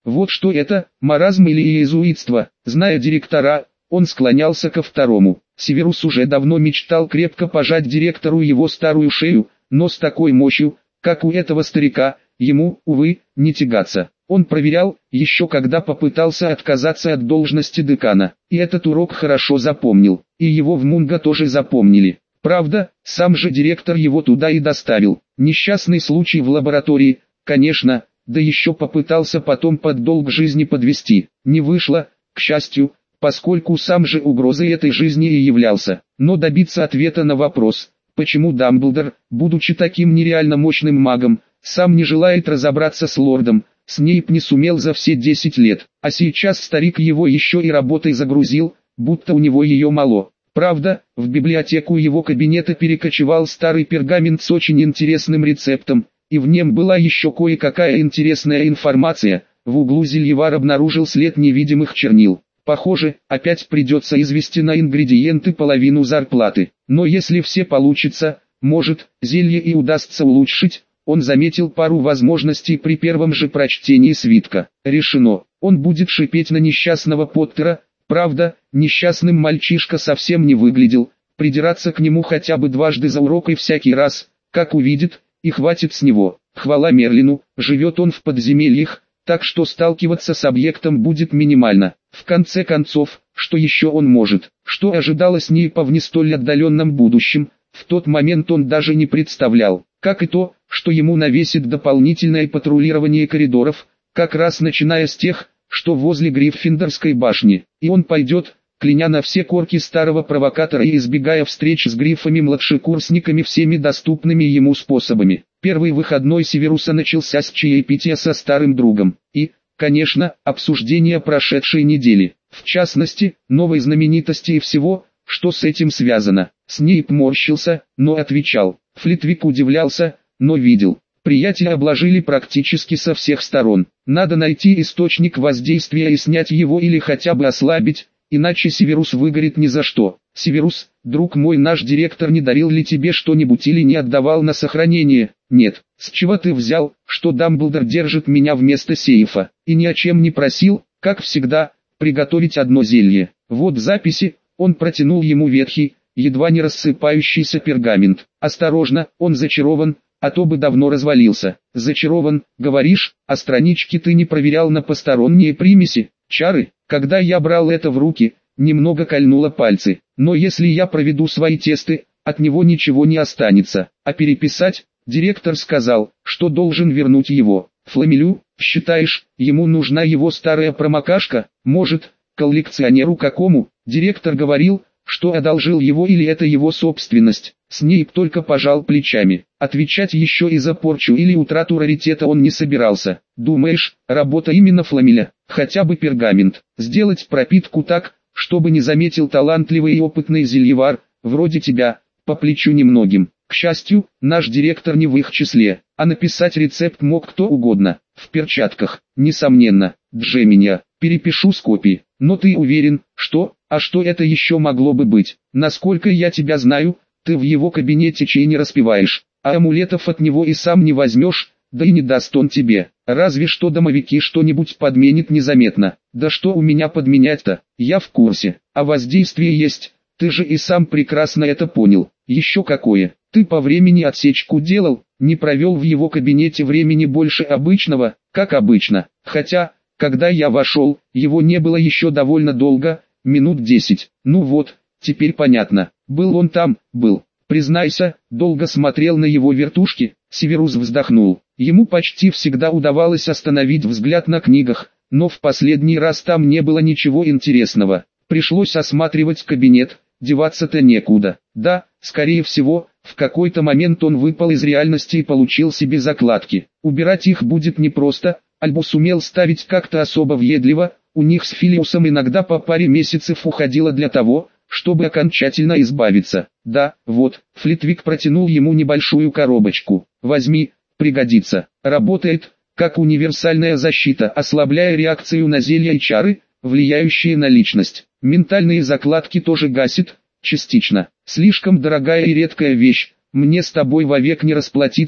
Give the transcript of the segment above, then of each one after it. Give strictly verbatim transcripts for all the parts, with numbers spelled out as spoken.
Вот что это, маразм или иезуитство. Зная директора, он склонялся ко второму. Северус уже давно мечтал крепко пожать директору его старую шею, но с такой мощью, как у этого старика, ему, увы, не тягаться. Он проверял, еще когда попытался отказаться от должности декана, и этот урок хорошо запомнил, и его в Мунго тоже запомнили. Правда, сам же директор его туда и доставил. Несчастный случай в лаборатории, конечно, да еще попытался потом под долг жизни подвести. Не вышло, к счастью, поскольку сам же угрозой этой жизни и являлся. Но добиться ответа на вопрос, почему Дамблдор, будучи таким нереально мощным магом, сам не желает разобраться с лордом, Снейп не сумел за все десять лет, а сейчас старик его еще и работой загрузил, будто у него ее мало. Правда, в библиотеку его кабинета перекочевал старый пергамент с очень интересным рецептом, и в нем была еще кое-какая интересная информация. В углу зельевар обнаружил след невидимых чернил. Похоже, опять придется извести на ингредиенты половину зарплаты. Но если все получится, может, зелье и удастся улучшить. Он заметил пару возможностей при первом же прочтении свитка. Решено, он будет шипеть на несчастного Поттера. Правда, несчастным мальчишка совсем не выглядел. Придираться к нему хотя бы дважды за урок и всякий раз, как увидит, и хватит с него. Хвала Мерлину, живет он в подземельях, так что сталкиваться с объектом будет минимально. В конце концов, что еще он может? Что ожидало Снейпа в не столь отдаленном будущем, в тот момент он даже не представлял. Как и то, что ему навесит дополнительное патрулирование коридоров, как раз начиная с тех, что возле Гриффиндорской башни. И он пойдет, кляня на все корки старого провокатора и избегая встреч с грифами-младшекурсниками всеми доступными ему способами. Первый выходной Северуса начался с чаепития со старым другом. И, конечно, обсуждение прошедшей недели. В частности, новой знаменитости и всего, что с этим связано. Снейп морщился, но отвечал. Флитвик удивлялся, но видел. Приятеля обложили практически со всех сторон. Надо найти источник воздействия и снять его или хотя бы ослабить, иначе Северус выгорит ни за что. Северус, друг мой, наш директор не дарил ли тебе что-нибудь или не отдавал на сохранение? Нет. С чего ты взял, что Дамблдор держит меня вместо сейфа? И ни о чем не просил, как всегда, приготовить одно зелье. Вот записи. Он протянул ему ветхий, едва не рассыпающийся пергамент. Осторожно, он зачарован, а то бы давно развалился. Зачарован, говоришь, а странички ты не проверял на посторонние примеси, чары? Когда я брал это в руки, немного кольнуло пальцы. Но если я проведу свои тесты, от него ничего не останется. А переписать, директор сказал, что должен вернуть его. Фламелю, считаешь, ему нужна его старая промокашка? Может, коллекционеру какому? Директор говорил, что одолжил его или это его собственность. Снейп только пожал плечами. Отвечать еще и за порчу или утрату раритета он не собирался. Думаешь, работа именно Фламеля? Хотя бы пергамент. Сделать пропитку так, чтобы не заметил талантливый и опытный зельевар, вроде тебя, по плечу немногим. К счастью, наш директор не в их числе, а написать рецепт мог кто угодно. В перчатках, несомненно. Джеминя, перепишу с копии. Но ты уверен, что... А что это еще могло бы быть? Насколько я тебя знаю, ты в его кабинете чай не распиваешь, а амулетов от него и сам не возьмешь, да и не даст он тебе. Разве что домовики что-нибудь подменит незаметно. Да что у меня подменять-то? Я в курсе. А воздействие есть, ты же и сам прекрасно это понял. Еще какое? Ты по времени отсечку делал, не провел в его кабинете времени больше обычного, как обычно. Хотя, когда я вошел, его не было еще довольно долго, минут десять. Ну вот, теперь понятно. Был он там, был. Признайся, долго смотрел на его вертушки. Северус вздохнул. Ему почти всегда удавалось остановить взгляд на книгах, но в последний раз там не было ничего интересного. Пришлось осматривать кабинет, деваться-то некуда. Да, скорее всего, в какой-то момент он выпал из реальности и получил себе закладки. Убирать их будет непросто, Альбус умел ставить как-то особо въедливо. У них с Филиусом иногда по паре месяцев уходило для того, чтобы окончательно избавиться. Да, вот, Флитвик протянул ему небольшую коробочку. Возьми, пригодится. Работает, как универсальная защита, ослабляя реакцию на зелья и чары, влияющие на личность. Ментальные закладки тоже гасит, частично. Слишком дорогая и редкая вещь, мне с тобой вовек не расплатиться,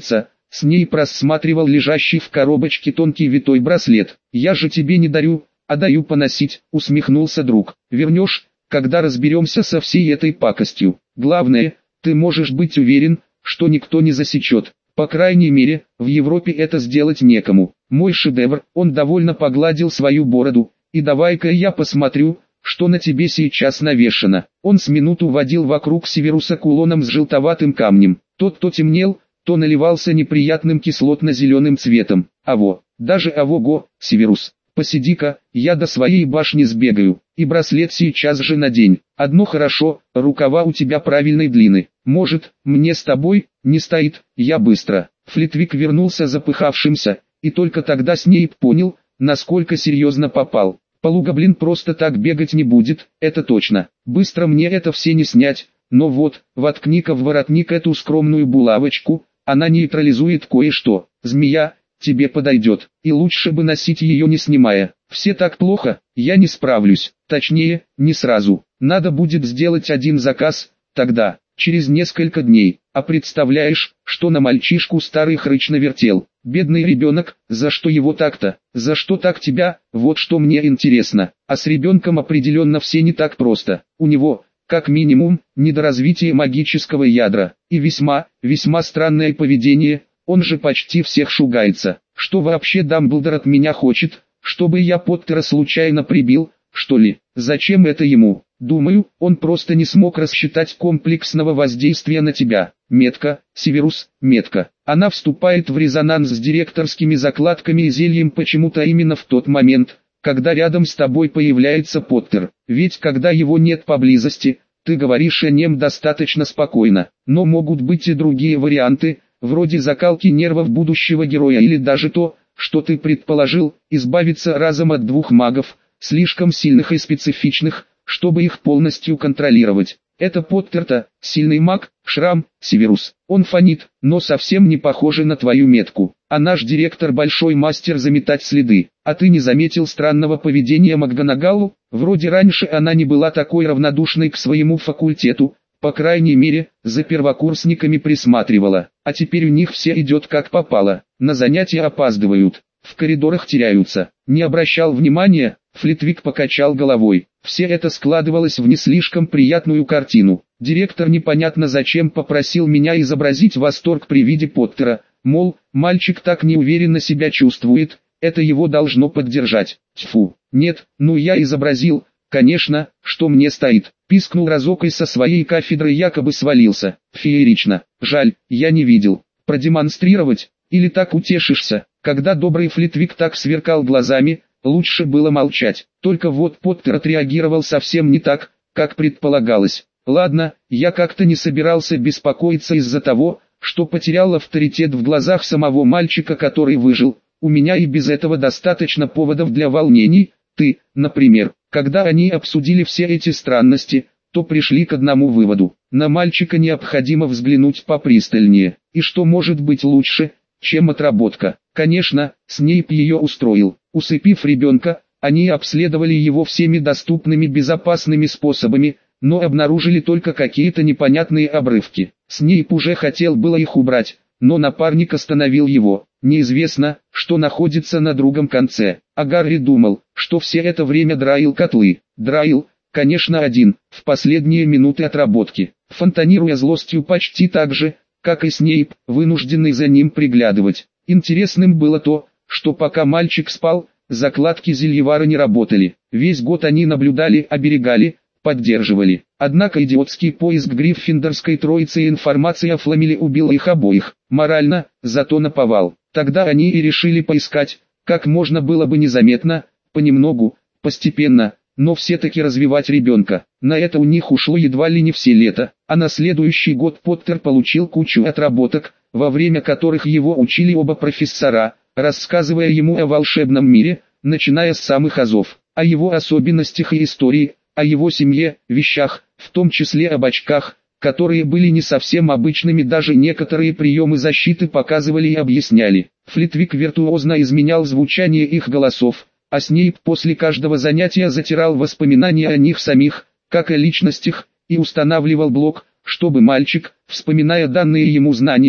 Снейп рассматривал лежащий в коробочке тонкий витой браслет. «Я же тебе не дарю, а даю поносить», — усмехнулся друг. «Вернешь, когда разберемся со всей этой пакостью. Главное, ты можешь быть уверен, что никто не засечет. По крайней мере, в Европе это сделать некому. Мой шедевр». Он довольно погладил свою бороду. «И давай-ка я посмотрю, что на тебе сейчас навешано». Он с минуту водил вокруг Северуса кулоном с желтоватым камнем. Тот то темнел, то наливался неприятным кислотно-зеленым цветом. «Аво, даже авого, Северус, посиди-ка, я до своей башни сбегаю, и браслет сейчас же надень. Одно хорошо, рукава у тебя правильной длины. Может, мне с тобой?» «Не стоит, я быстро». Флитвик вернулся запыхавшимся, и только тогда Снейп понял, насколько серьезно попал. Полугоблин просто так бегать не будет, это точно. Быстро мне это все не снять, но вот, воткни-ка в воротник эту скромную булавочку, она нейтрализует кое-что. Змея, тебе подойдет, и лучше бы носить ее не снимая. Все так плохо, я не справлюсь, точнее, не сразу. Надо будет сделать один заказ, тогда, через несколько дней. А представляешь, что на мальчишку старый хрыч навертел? Бедный ребенок, за что его так-то? За что так тебя? Вот что мне интересно. А с ребенком определенно все не так просто. У него, как минимум, недоразвитие магического ядра, и весьма, весьма странное поведение, он же почти всех шугается. Что вообще Дамблдор от меня хочет? Чтобы я Поттера случайно прибил, что ли? Зачем это ему? Думаю, он просто не смог рассчитать комплексного воздействия на тебя. Метка, Северус, метка. Она вступает в резонанс с директорскими закладками и зельем почему-то именно в тот момент, когда рядом с тобой появляется Поттер. Ведь когда его нет поблизости, ты говоришь о нем достаточно спокойно. Но могут быть и другие варианты, вроде закалки нервов будущего героя или даже то, что ты предположил, избавиться разом от двух магов, слишком сильных и специфичных, чтобы их полностью контролировать. Это Поттер-то, сильный маг, Шрам, Северус. Он фонит, но совсем не похоже на твою метку. А наш директор большой мастер заметать следы. А ты не заметил странного поведения МакГонагалл? Вроде раньше она не была такой равнодушной к своему факультету, по крайней мере, за первокурсниками присматривала. А теперь у них все идет как попало. На занятия опаздывают, в коридорах теряются. Не обращал внимания? Флитвик покачал головой. Все это складывалось в не слишком приятную картину. Директор непонятно зачем попросил меня изобразить восторг при виде Поттера, мол, мальчик так неуверенно себя чувствует, это его должно поддержать. Тьфу, нет, ну я изобразил, конечно, что мне стоит. Пискнул разок и со своей кафедры якобы свалился. Феерично, жаль, я не видел. Продемонстрировать, или так утешишься? Когда добрый Флитвик так сверкал глазами, лучше было молчать. Только вот Поттер отреагировал совсем не так, как предполагалось. Ладно, я как-то не собирался беспокоиться из-за того, что потерял авторитет в глазах самого мальчика, который выжил. У меня и без этого достаточно поводов для волнений. Ты, например, когда они обсудили все эти странности, то пришли к одному выводу. На мальчика необходимо взглянуть попристальнее. И что может быть лучше, чем отработка? Конечно, Снейп ее устроил. Усыпив ребенка, они обследовали его всеми доступными безопасными способами, но обнаружили только какие-то непонятные обрывки. Снейп уже хотел было их убрать, но напарник остановил его. Неизвестно, что находится на другом конце. А Гарри думал, что все это время драил котлы. Драил, конечно, один, в последние минуты отработки, фонтанируя злостью почти так же, как и Снейп, вынужденный за ним приглядывать. Интересным было то, что пока мальчик спал, закладки Зельевара не работали. Весь год они наблюдали, оберегали, поддерживали. Однако идиотский поиск гриффиндорской троицы и информация о Фламеле убил их обоих. Морально, зато наповал. Тогда они и решили поискать, как можно было бы незаметно, понемногу, постепенно, но все-таки развивать ребенка. На это у них ушло едва ли не все лето, а на следующий год Поттер получил кучу отработок, во время которых его учили оба профессора, рассказывая ему о волшебном мире, начиная с самых азов, о его особенностях и истории, о его семье, вещах, в том числе об очках, которые были не совсем обычными, даже некоторые приемы защиты показывали и объясняли. Флитвик виртуозно изменял звучание их голосов, а Снейп после каждого занятия затирал воспоминания о них самих, как о личностях, и устанавливал блок, чтобы мальчик, вспоминая данные ему знания,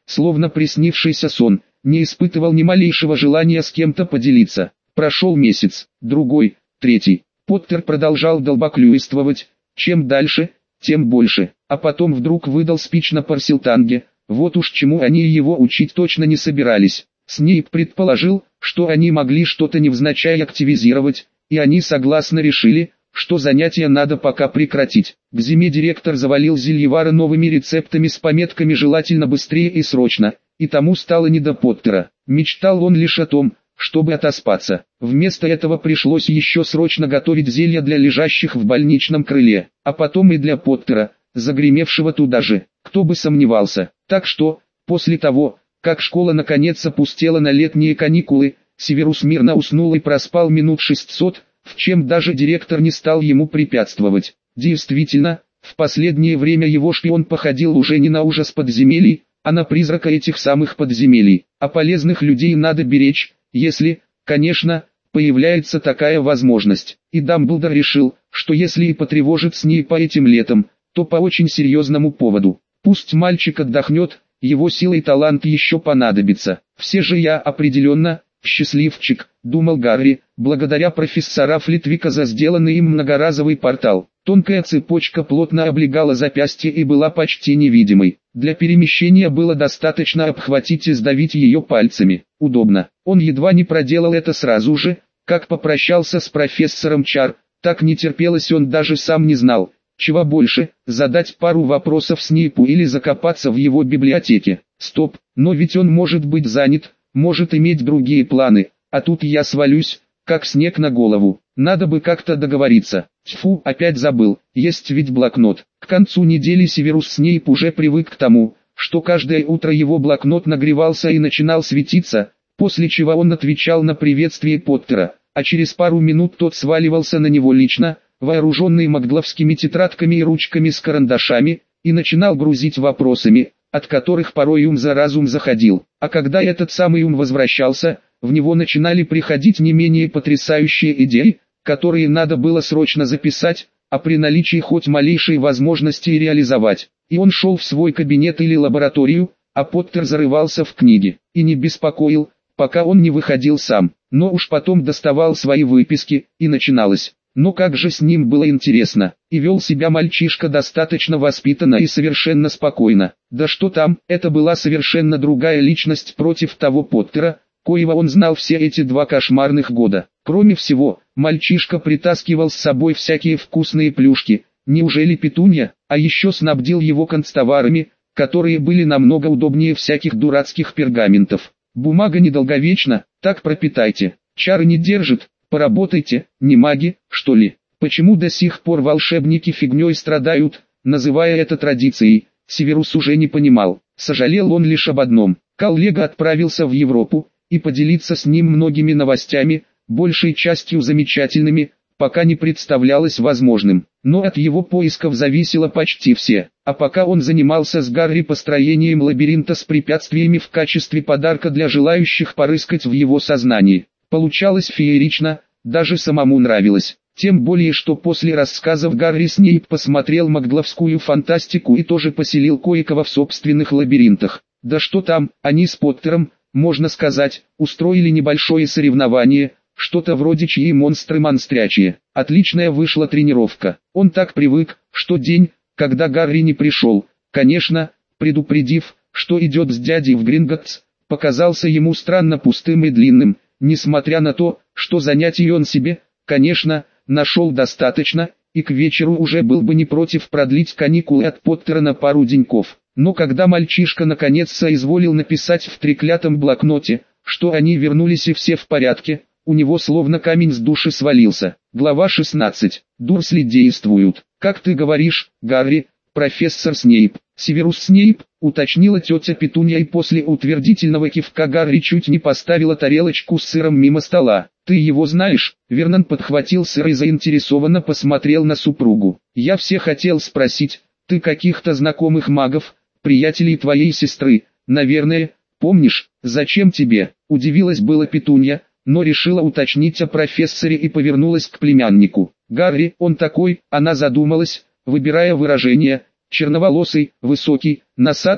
словно приснившийся сон, не испытывал ни малейшего желания с кем-то поделиться. Прошел месяц, другой, третий. Поттер продолжал долбоклюйствовать, чем дальше, тем больше, а потом вдруг выдал спич на Парселтанге. Вот уж чему они его учить точно не собирались. Снейп предположил, что они могли что-то невзначай активизировать, и они согласно решили, что занятия надо пока прекратить. К зиме директор завалил Зельевара новыми рецептами с пометками «желательно быстрее и срочно», и тому стало не до Поттера. Мечтал он лишь о том, чтобы отоспаться. Вместо этого пришлось еще срочно готовить зелья для лежащих в больничном крыле, а потом и для Поттера, загремевшего туда же. Кто бы сомневался. Так что, после того, как школа наконец опустела на летние каникулы, Северус мирно уснул и проспал минут шестьсот, в чем даже директор не стал ему препятствовать. Действительно, в последнее время его шпион походил уже не на ужас подземелий, а на призрака этих самых подземелий. А полезных людей надо беречь, если, конечно, появляется такая возможность. И Дамблдор решил, что если и потревожит Снейпа этим летом, то по очень серьезному поводу. Пусть мальчик отдохнет, его сила и талант еще понадобятся. Все же я определенно счастливчик, думал Гарри, благодаря профессора Флитвика за сделанный им многоразовый портал. Тонкая цепочка плотно облегала запястье и была почти невидимой. Для перемещения было достаточно обхватить и сдавить ее пальцами. Удобно. Он едва не проделал это сразу же, как попрощался с профессором Чар. Так не терпелось, он даже сам не знал, чего больше, задать пару вопросов Снейпу или закопаться в его библиотеке. Стоп, но ведь он может быть занят, может иметь другие планы, а тут я свалюсь, как снег на голову. Надо бы как-то договориться. Тьфу, опять забыл, есть ведь блокнот. К концу недели Северус Снейп уже привык к тому, что каждое утро его блокнот нагревался и начинал светиться, после чего он отвечал на приветствие Поттера, а через пару минут тот сваливался на него лично, вооруженный магловскими тетрадками и ручками с карандашами, и начинал грузить вопросами, от которых порой ум за разум заходил. А когда этот самый ум возвращался, в него начинали приходить не менее потрясающие идеи, которые надо было срочно записать, а при наличии хоть малейшей возможности реализовать. И он шел в свой кабинет или лабораторию, а Поттер зарывался в книги, и не беспокоил, пока он не выходил сам, но уж потом доставал свои выписки, и начиналось. Но как же с ним было интересно, и вел себя мальчишка достаточно воспитанно и совершенно спокойно. Да что там, это была совершенно другая личность против того Поттера, коего он знал все эти два кошмарных года. Кроме всего, мальчишка притаскивал с собой всякие вкусные плюшки, неужели Петунья, а еще снабдил его канцтоварами, которые были намного удобнее всяких дурацких пергаментов. Бумага недолговечна, так пропитайте, чары не держит. Поработайте, не маги, что ли? Почему до сих пор волшебники фигней страдают, называя это традицией? Северус уже не понимал. Сожалел он лишь об одном. Коллега отправился в Европу, и поделиться с ним многими новостями, большей частью замечательными, пока не представлялось возможным. Но от его поисков зависело почти все. А пока он занимался с Гарри построением лабиринта с препятствиями в качестве подарка для желающих порыскать в его сознании. Получалось феерично, даже самому нравилось. Тем более, что после рассказов Гарри Снейп посмотрел магловскую фантастику и тоже поселил кое-кого в собственных лабиринтах. Да что там, они с Поттером, можно сказать, устроили небольшое соревнование, что-то вроде чьи монстры монстрячие. Отличная вышла тренировка. Он так привык, что день, когда Гарри не пришел, конечно, предупредив, что идет с дядей в Гринготтс, показался ему странно пустым и длинным. Несмотря на то, что занятий он себе, конечно, нашел достаточно, и к вечеру уже был бы не против продлить каникулы от Поттера на пару деньков. Но когда мальчишка наконец соизволил написать в треклятом блокноте, что они вернулись и все в порядке, у него словно камень с души свалился. Глава шестнадцать. Дурсли действуют. Как ты говоришь, Гарри, профессор Снейп. Северус Снейп, уточнила тетя Петунья, и после утвердительного кивка Гарри чуть не поставила тарелочку с сыром мимо стола. Ты его знаешь? Вернон подхватил сыр и заинтересованно посмотрел на супругу. Я все хотел спросить, ты каких-то знакомых магов, приятелей твоей сестры, наверное, помнишь? Зачем тебе? Удивилась была Петунья, но решила уточнить о профессоре и повернулась к племяннику. Гарри, он такой, она задумалась, выбирая выражение. Черноволосый, высокий, носатый,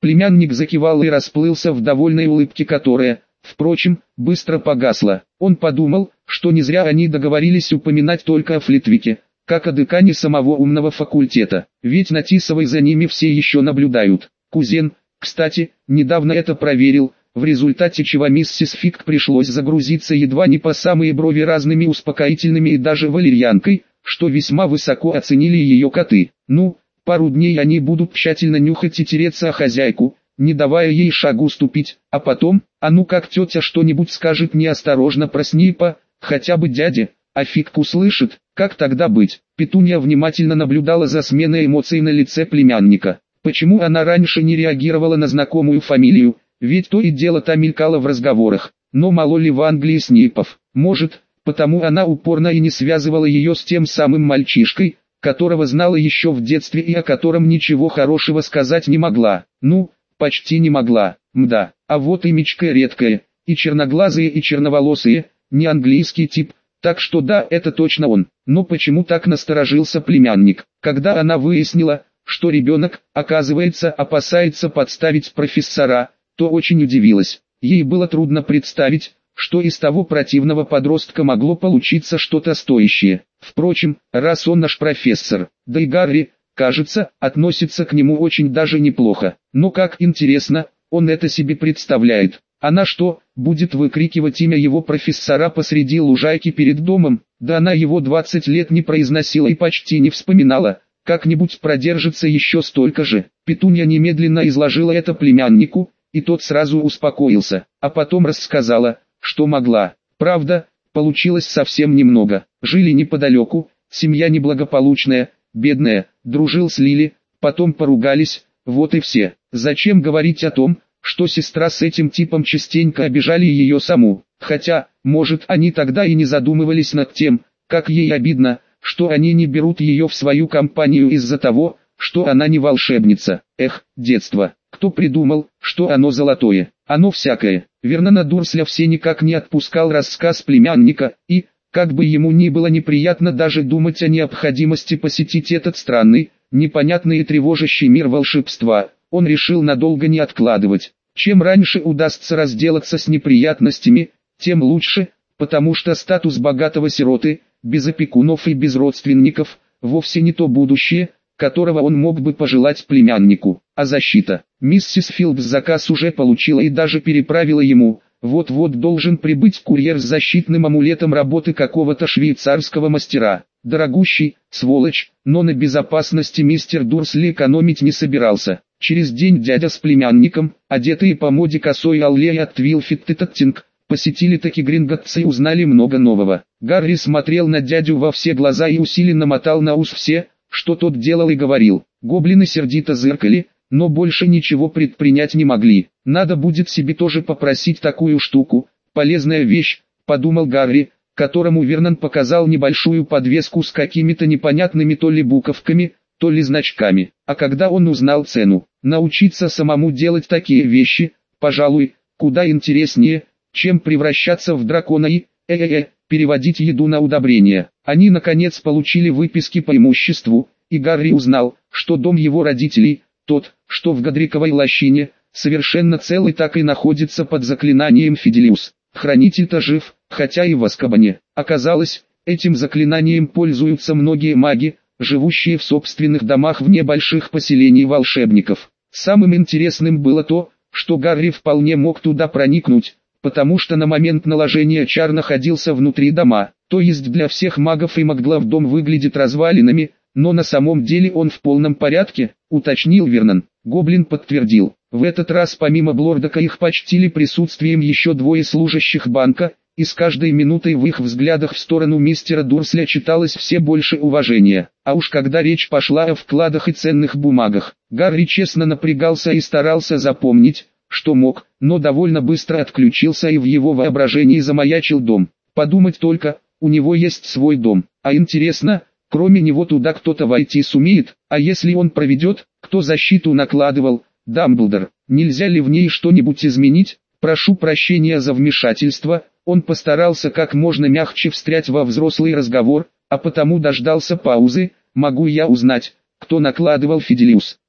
Племянник закивал и расплылся в довольной улыбке, которая, впрочем, быстро погасла. Он подумал, что не зря они договорились упоминать только о Флитвике, как о декане самого умного факультета, ведь на Тисовой за ними все еще наблюдают. Кузен, кстати, недавно это проверил, в результате чего миссис Фиг пришлось загрузиться едва не по самые брови разными успокоительными и даже валерьянкой, что весьма высоко оценили ее коты. Ну, пару дней они будут тщательно нюхать и тереться о хозяйку, не давая ей шагу ступить, а потом, а ну как тетя что-нибудь скажет неосторожно про Снейпа, хотя бы дяде, а Фиг услышит, как тогда быть? Петунья внимательно наблюдала за сменой эмоций на лице племянника. Почему она раньше не реагировала на знакомую фамилию, ведь то и дело та мелькала в разговорах, но мало ли в Англии Снейпов, может, потому она упорно и не связывала ее с тем самым мальчишкой, которого знала еще в детстве и о котором ничего хорошего сказать не могла. Ну, почти не могла, мда, а вот имечко редкое, и черноглазые и черноволосые, не английский тип, так что да, это точно он. Но почему так насторожился племянник, когда она выяснила, что ребенок, оказывается, опасается подставить профессора, то очень удивилась. Ей было трудно представить, что из того противного подростка могло получиться что-то стоящее. Впрочем, раз он наш профессор, да и Гарри, кажется, относится к нему очень даже неплохо. Но как интересно, он это себе представляет. Она что, будет выкрикивать имя его профессора посреди лужайки перед домом? Да она его двадцать лет не произносила и почти не вспоминала. Как-нибудь продержится еще столько же. Петунья немедленно изложила это племяннику, и тот сразу успокоился, а потом рассказала, что могла. Правда, получилось совсем немного. Жили неподалеку, семья неблагополучная, бедная, дружил с Лили, потом поругались, вот и все. Зачем говорить о том, что сестра с этим типом частенько обижали ее саму, хотя, может, они тогда и не задумывались над тем, как ей обидно, что они не берут ее в свою компанию из-за того, что она не волшебница. Эх, детство, кто придумал, что оно золотое, оно всякое. Вернона Дурсля все никак не отпускал рассказ племянника, и, как бы ему ни было неприятно даже думать о необходимости посетить этот странный, непонятный и тревожащий мир волшебства, он решил надолго не откладывать. Чем раньше удастся разделаться с неприятностями, тем лучше, потому что статус богатого сироты, без опекунов и без родственников, вовсе не то будущее, которого он мог бы пожелать племяннику. А защита? Миссис Филдс заказ уже получила и даже переправила ему. Вот-вот должен прибыть курьер с защитным амулетом работы какого-то швейцарского мастера. Дорогущий, сволочь, но на безопасности мистер Дурсли экономить не собирался. Через день дядя с племянником, одетые по моде косой аллеи от Твилфиттеттинг, посетили таки Гринготts и узнали много нового. Гарри смотрел на дядю во все глаза и усиленно мотал на ус все, что тот делал и говорил. Гоблины сердито зыркали, но больше ничего предпринять не могли. Надо будет себе тоже попросить такую штуку, полезная вещь, подумал Гарри, которому Вернон показал небольшую подвеску с какими-то непонятными то ли буковками, то ли значками. А когда он узнал цену, научиться самому делать такие вещи, пожалуй, куда интереснее, чем превращаться в дракона и, э-э-э, переводить еду на удобрения. Они наконец получили выписки по имуществу, и Гарри узнал, что дом его родителей, тот, что в Годриковой лощине, совершенно целый, так и находится под заклинанием Фиделиус. Хранитель-то жив, хотя и в Азкабане. Оказалось, этим заклинанием пользуются многие маги, живущие в собственных домах вне больших поселений волшебников. Самым интересным было то, что Гарри вполне мог туда проникнуть, потому что на момент наложения чар находился внутри дома, то есть для всех магов и маглов дом выглядит развалинами, но на самом деле он в полном порядке, уточнил Вернон. Гоблин подтвердил. В этот раз помимо Блордака их почтили присутствием еще двое служащих банка, и с каждой минутой в их взглядах в сторону мистера Дурсля читалось все больше уважения. А уж когда речь пошла о вкладах и ценных бумагах, Гарри честно напрягался и старался запомнить, что мог, но довольно быстро отключился и в его воображении замаячил дом. Подумать только, у него есть свой дом, а интересно, кроме него туда кто-то войти сумеет, а если он проведет, кто защиту накладывал? Дамблдор. Нельзя ли в ней что-нибудь изменить? Прошу прощения за вмешательство. Он постарался как можно мягче встрять во взрослый разговор, а потому дождался паузы. Могу я узнать, кто накладывал Фиделиус?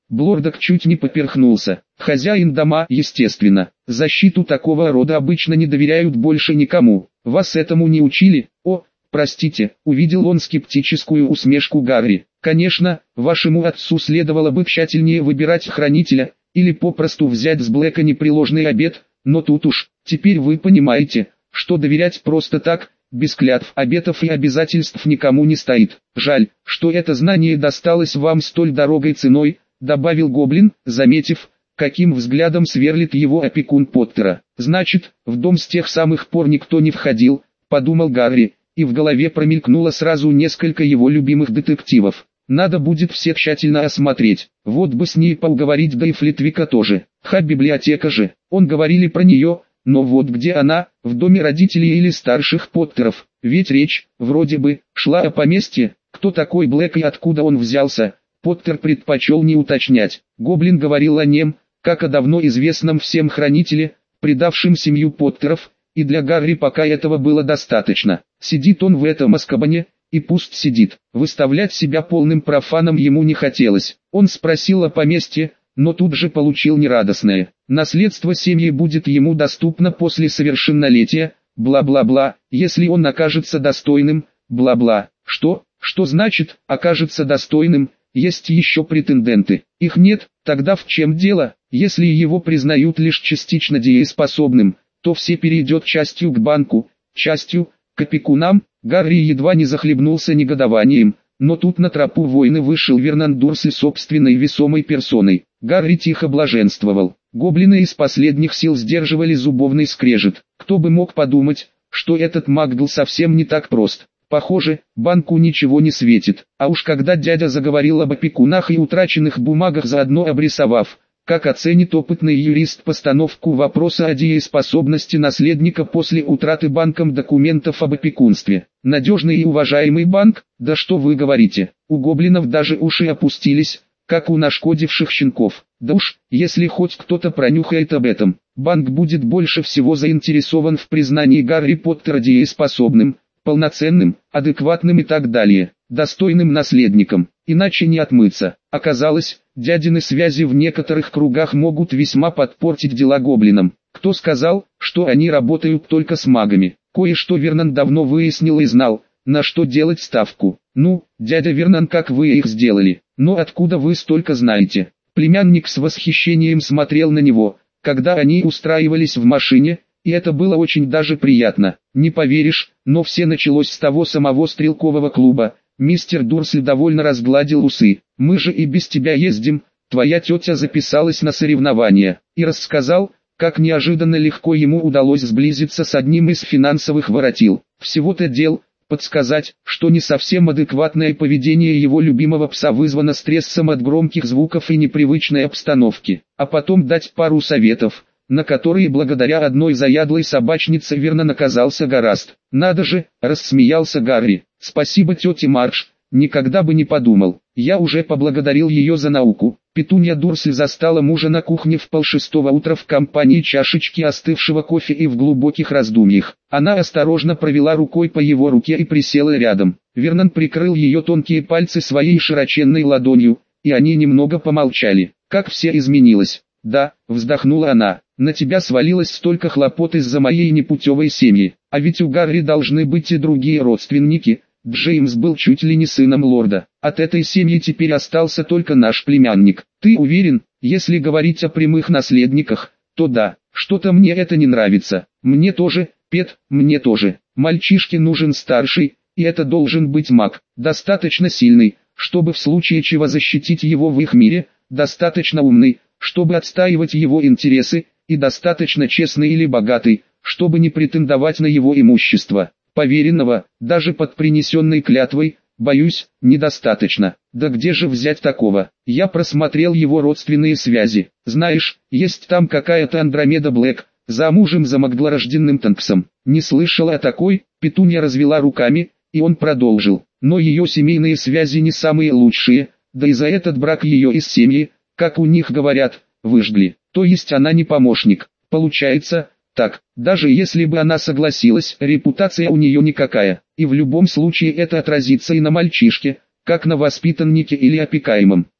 Блордок чуть не поперхнулся. Хозяин дома, естественно. Защиту такого рода обычно не доверяют больше никому. Вас этому не учили? О, простите, увидел он скептическую усмешку Гарри. Конечно, вашему отцу следовало бы тщательнее выбирать хранителя, или попросту взять с Блэка непреложный обет, но тут уж, теперь вы понимаете, что доверять просто так, без клятв, обетов и обязательств никому не стоит. Жаль, что это знание досталось вам столь дорогой ценой, добавил Гоблин, заметив, каким взглядом сверлит его опекун Поттера. Значит, в дом с тех самых пор никто не входил, подумал Гарри, и в голове промелькнуло сразу несколько его любимых детективов. Надо будет все тщательно осмотреть. Вот бы с ней поуговорить, да и Флитвика тоже. Ха, библиотека же. Он говорили про нее, но вот где она, в доме родителей или старших Поттеров. Ведь речь, вроде бы, шла о поместье. Кто такой Блэк и откуда он взялся? Поттер предпочел не уточнять. Гоблин говорил о нем, как о давно известном всем хранителе, предавшем семью Поттеров, и для Гарри пока этого было достаточно. Сидит он в этом Азкабане, и пусть сидит. Выставлять себя полным профаном ему не хотелось. Он спросил о поместье, но тут же получил нерадостное. Наследство семьи будет ему доступно после совершеннолетия, бла-бла-бла, если он окажется достойным, бла-бла. Что? Что значит «окажется достойным»? Есть еще претенденты. Их нет, тогда в чем дело? Если его признают лишь частично дееспособным, то все перейдет частью к банку, частью к опекунам. Гарри едва не захлебнулся негодованием, но тут на тропу войны вышел Вернон Дурсль собственной весомой персоной. Гарри тихо блаженствовал. Гоблины из последних сил сдерживали зубовный скрежет. Кто бы мог подумать, что этот маг был совсем не так прост. Похоже, банку ничего не светит. А уж когда дядя заговорил об опекунах и утраченных бумагах, заодно обрисовав, как оценит опытный юрист постановку вопроса о дееспособности наследника после утраты банком документов об опекунстве. Надежный и уважаемый банк? Да что вы говорите, у гоблинов даже уши опустились, как у нашкодивших щенков. Да уж, если хоть кто-то пронюхает об этом, банк будет больше всего заинтересован в признании Гарри Поттера дееспособным, полноценным, адекватным и так далее, достойным наследником, иначе не отмыться. Оказалось, дядины связи в некоторых кругах могут весьма подпортить дела гоблинам. Кто сказал, что они работают только с магами? Кое-что Вернон давно выяснил и знал, на что делать ставку. Ну, дядя Вернон, как вы их сделали? Но откуда вы столько знаете? Племянник с восхищением смотрел на него, когда они устраивались в машине, и это было очень даже приятно. Не поверишь, но все началось с того самого стрелкового клуба. Мистер Дурсль довольно разгладил усы. Мы же и без тебя ездим, твоя тетя записалась на соревнования. И рассказал, как неожиданно легко ему удалось сблизиться с одним из финансовых воротил. Всего-то дел, подсказать, что не совсем адекватное поведение его любимого пса вызвано стрессом от громких звуков и непривычной обстановки. А потом дать пару советов, на которые благодаря одной заядлой собачнице Вернон оказался гораст. «Надо же», — рассмеялся Гарри, — «спасибо тете Мардж, никогда бы не подумал, я уже поблагодарил ее за науку». Петунья Дурсль застала мужа на кухне в полшестого утра в компании чашечки остывшего кофе и в глубоких раздумьях. Она осторожно провела рукой по его руке и присела рядом. Вернон прикрыл ее тонкие пальцы своей широченной ладонью, и они немного помолчали. «Как все изменилось». «Да», — вздохнула она, — «на тебя свалилось столько хлопот из-за моей непутевой семьи, а ведь у Гарри должны быть и другие родственники». Джеймс был чуть ли не сыном лорда. От этой семьи теперь остался только наш племянник. Ты уверен, если говорить о прямых наследниках, то да, что-то мне это не нравится. Мне тоже, Пет, мне тоже. Мальчишке нужен старший, и это должен быть маг, достаточно сильный, чтобы в случае чего защитить его в их мире, достаточно умный, чтобы отстаивать его интересы, и достаточно честный или богатый, чтобы не претендовать на его имущество. Поверенного, даже под принесенной клятвой, боюсь, недостаточно. Да где же взять такого? Я просмотрел его родственные связи. Знаешь, есть там какая-то Андромеда Блэк, замужем за Магдлорожденным Тонксом. Не слышала о такой? Петунья развела руками, и он продолжил. Но ее семейные связи не самые лучшие, да и за этот брак ее из семьи, как у них говорят, выжгли. То есть она не помощник. Получается, так, даже если бы она согласилась, репутация у нее никакая, и в любом случае это отразится и на мальчишке, как на воспитаннике или опекаемом.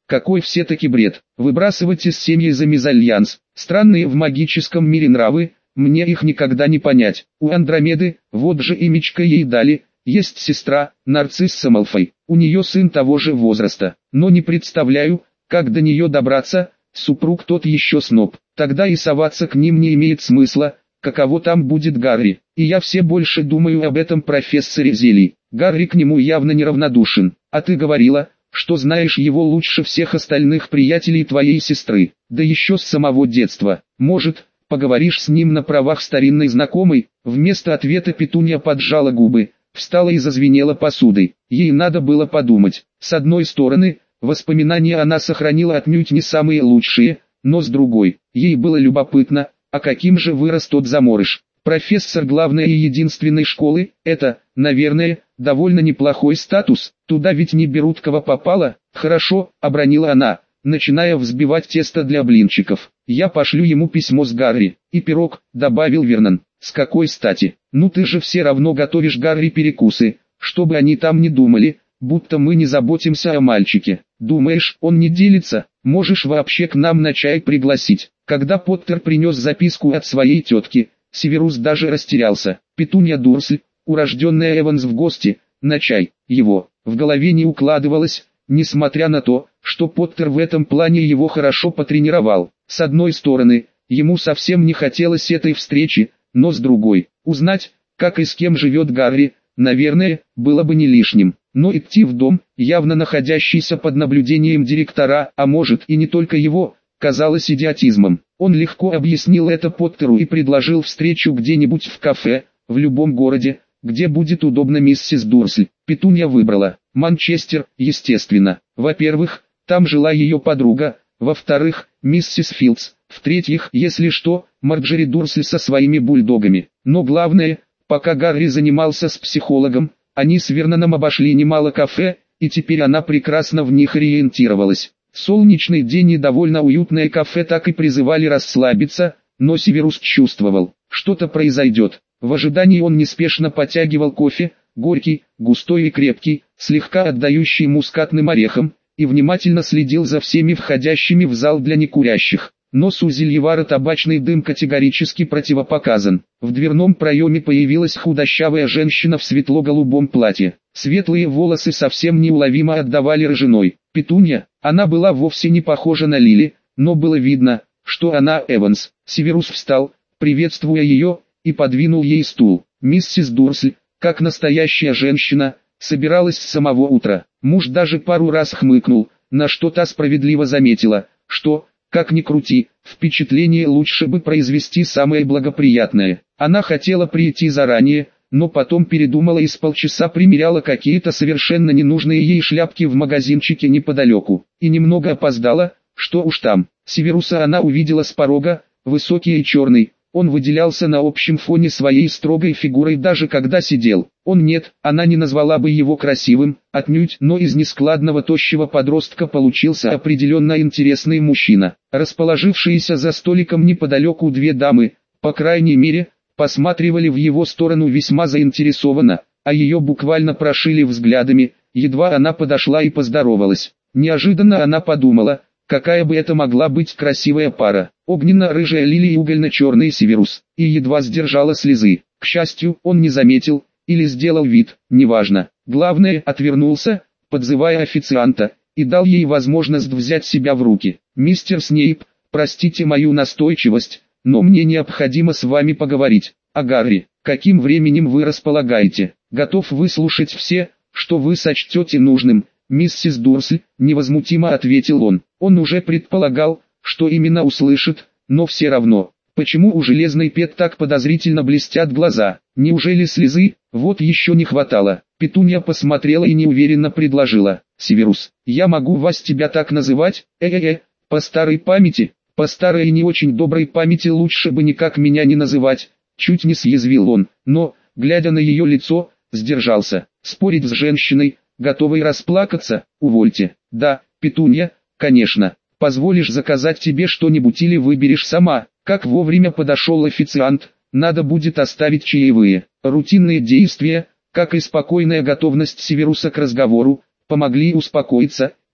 какой все-таки бред. Выбрасывать из семьи за мезальянс. Странные в магическом мире нравы, мне их никогда не понять. У Андромеды, вот же имечко ей дали, есть сестра, Нарцисса Малфой. У нее сын того же возраста. Но не представляю, как до нее добраться, супруг тот еще сноб. Тогда и соваться к ним не имеет смысла, каково там будет Гарри. И я все больше думаю об этом профессоре Зелий. Гарри к нему явно неравнодушен. А ты говорила, что знаешь его лучше всех остальных приятелей твоей сестры, да еще с самого детства. Может, поговоришь с ним на правах старинной знакомой? Вместо ответа Петунья поджала губы, встала и зазвенела посудой. Ей надо было подумать. С одной стороны, воспоминания она сохранила отнюдь не самые лучшие, но с другой, ей было любопытно, а каким же вырос тот заморыш. Профессор главной и единственной школы, это, наверное, довольно неплохой статус, туда ведь не берут кого попало. Хорошо, обронила она, начиная взбивать тесто для блинчиков. Я пошлю ему письмо с Гарри. И пирог, добавил Вернон. С какой стати? Ну ты же все равно готовишь Гарри перекусы, чтобы они там не думали, будто мы не заботимся о мальчике. Думаешь, он не делится? Можешь вообще к нам на чай пригласить. Когда Поттер принес записку от своей тетки, Северус даже растерялся. Петунья Дурсль, урожденная Эванс, в гости, на чай. Его в голове не укладывалось, несмотря на то, что Поттер в этом плане его хорошо потренировал. С одной стороны, ему совсем не хотелось этой встречи, но с другой, узнать, как и с кем живет Гарри, наверное, было бы не лишним. Но идти в дом, явно находящийся под наблюдением директора, а может и не только его, казалось идиотизмом. Он легко объяснил это Поттеру и предложил встречу где-нибудь в кафе, в любом городе, где будет удобно миссис Дурсль. Петунья выбрала Манчестер, естественно. Во-первых, там жила ее подруга, во-вторых, миссис Филдс, в-третьих, если что, Марджери Дурсль со своими бульдогами. Но главное, пока Гарри занимался с психологом, они с Верноном обошли немало кафе, и теперь она прекрасно в них ориентировалась. Солнечный день и довольно уютное кафе так и призывали расслабиться, но Северус чувствовал, что-то произойдет. В ожидании он неспешно потягивал кофе, горький, густой и крепкий, слегка отдающий мускатным орехом, и внимательно следил за всеми входящими в зал для некурящих. Нос у Зельевара табачный дым категорически противопоказан. В дверном проеме появилась худощавая женщина в светло-голубом платье. Светлые волосы совсем неуловимо отдавали рыжиной. Петунья, она была вовсе не похожа на Лили, но было видно, что она Эванс. Северус встал, приветствуя ее, и подвинул ей стул. Миссис Дурсль, как настоящая женщина, собиралась с самого утра. Муж даже пару раз хмыкнул, на что та справедливо заметила, что, как ни крути, впечатление лучше бы произвести самое благоприятное. Она хотела прийти заранее, но потом передумала и с полчаса примеряла какие-то совершенно ненужные ей шляпки в магазинчике неподалеку. И немного опоздала, что уж там. Северуса она увидела с порога, высокий и черный. Он выделялся на общем фоне своей строгой фигурой даже когда сидел. Он нет, она не назвала бы его красивым, отнюдь, но из нескладного тощего подростка получился определенно интересный мужчина. Расположившиеся за столиком неподалеку две дамы, по крайней мере, посматривали в его сторону весьма заинтересованно, а ее буквально прошили взглядами, едва она подошла и поздоровалась. Неожиданно она подумала, какая бы это могла быть красивая пара. Огненно-рыжая Лили и угольно-черный Северус, и едва сдержала слезы. К счастью, он не заметил, или сделал вид, неважно. Главное, отвернулся, подзывая официанта, и дал ей возможность взять себя в руки. «Мистер Снейп, простите мою настойчивость, но мне необходимо с вами поговорить. А Гарри, каким временем вы располагаете? Готов выслушать все, что вы сочтете нужным». «Миссис Дурсль», невозмутимо ответил он. Он уже предполагал, что именно услышит, но все равно. Почему у Железной Пет так подозрительно блестят глаза? Неужели слезы? Вот еще не хватало. Петунья посмотрела и неуверенно предложила. «Северус, я могу вас тебя так называть? Э-э-э, по старой памяти, по старой и не очень доброй памяти лучше бы никак меня не называть». Чуть не съязвил он, но, глядя на ее лицо, сдержался. Спорить с женщиной, готовой расплакаться, увольте. Да, Петунья, конечно. Позволишь заказать тебе что-нибудь или выберешь сама? Как вовремя подошел официант, надо будет оставить чаевые. Рутинные действия, как и спокойная готовность Северуса к разговору, помогли успокоиться,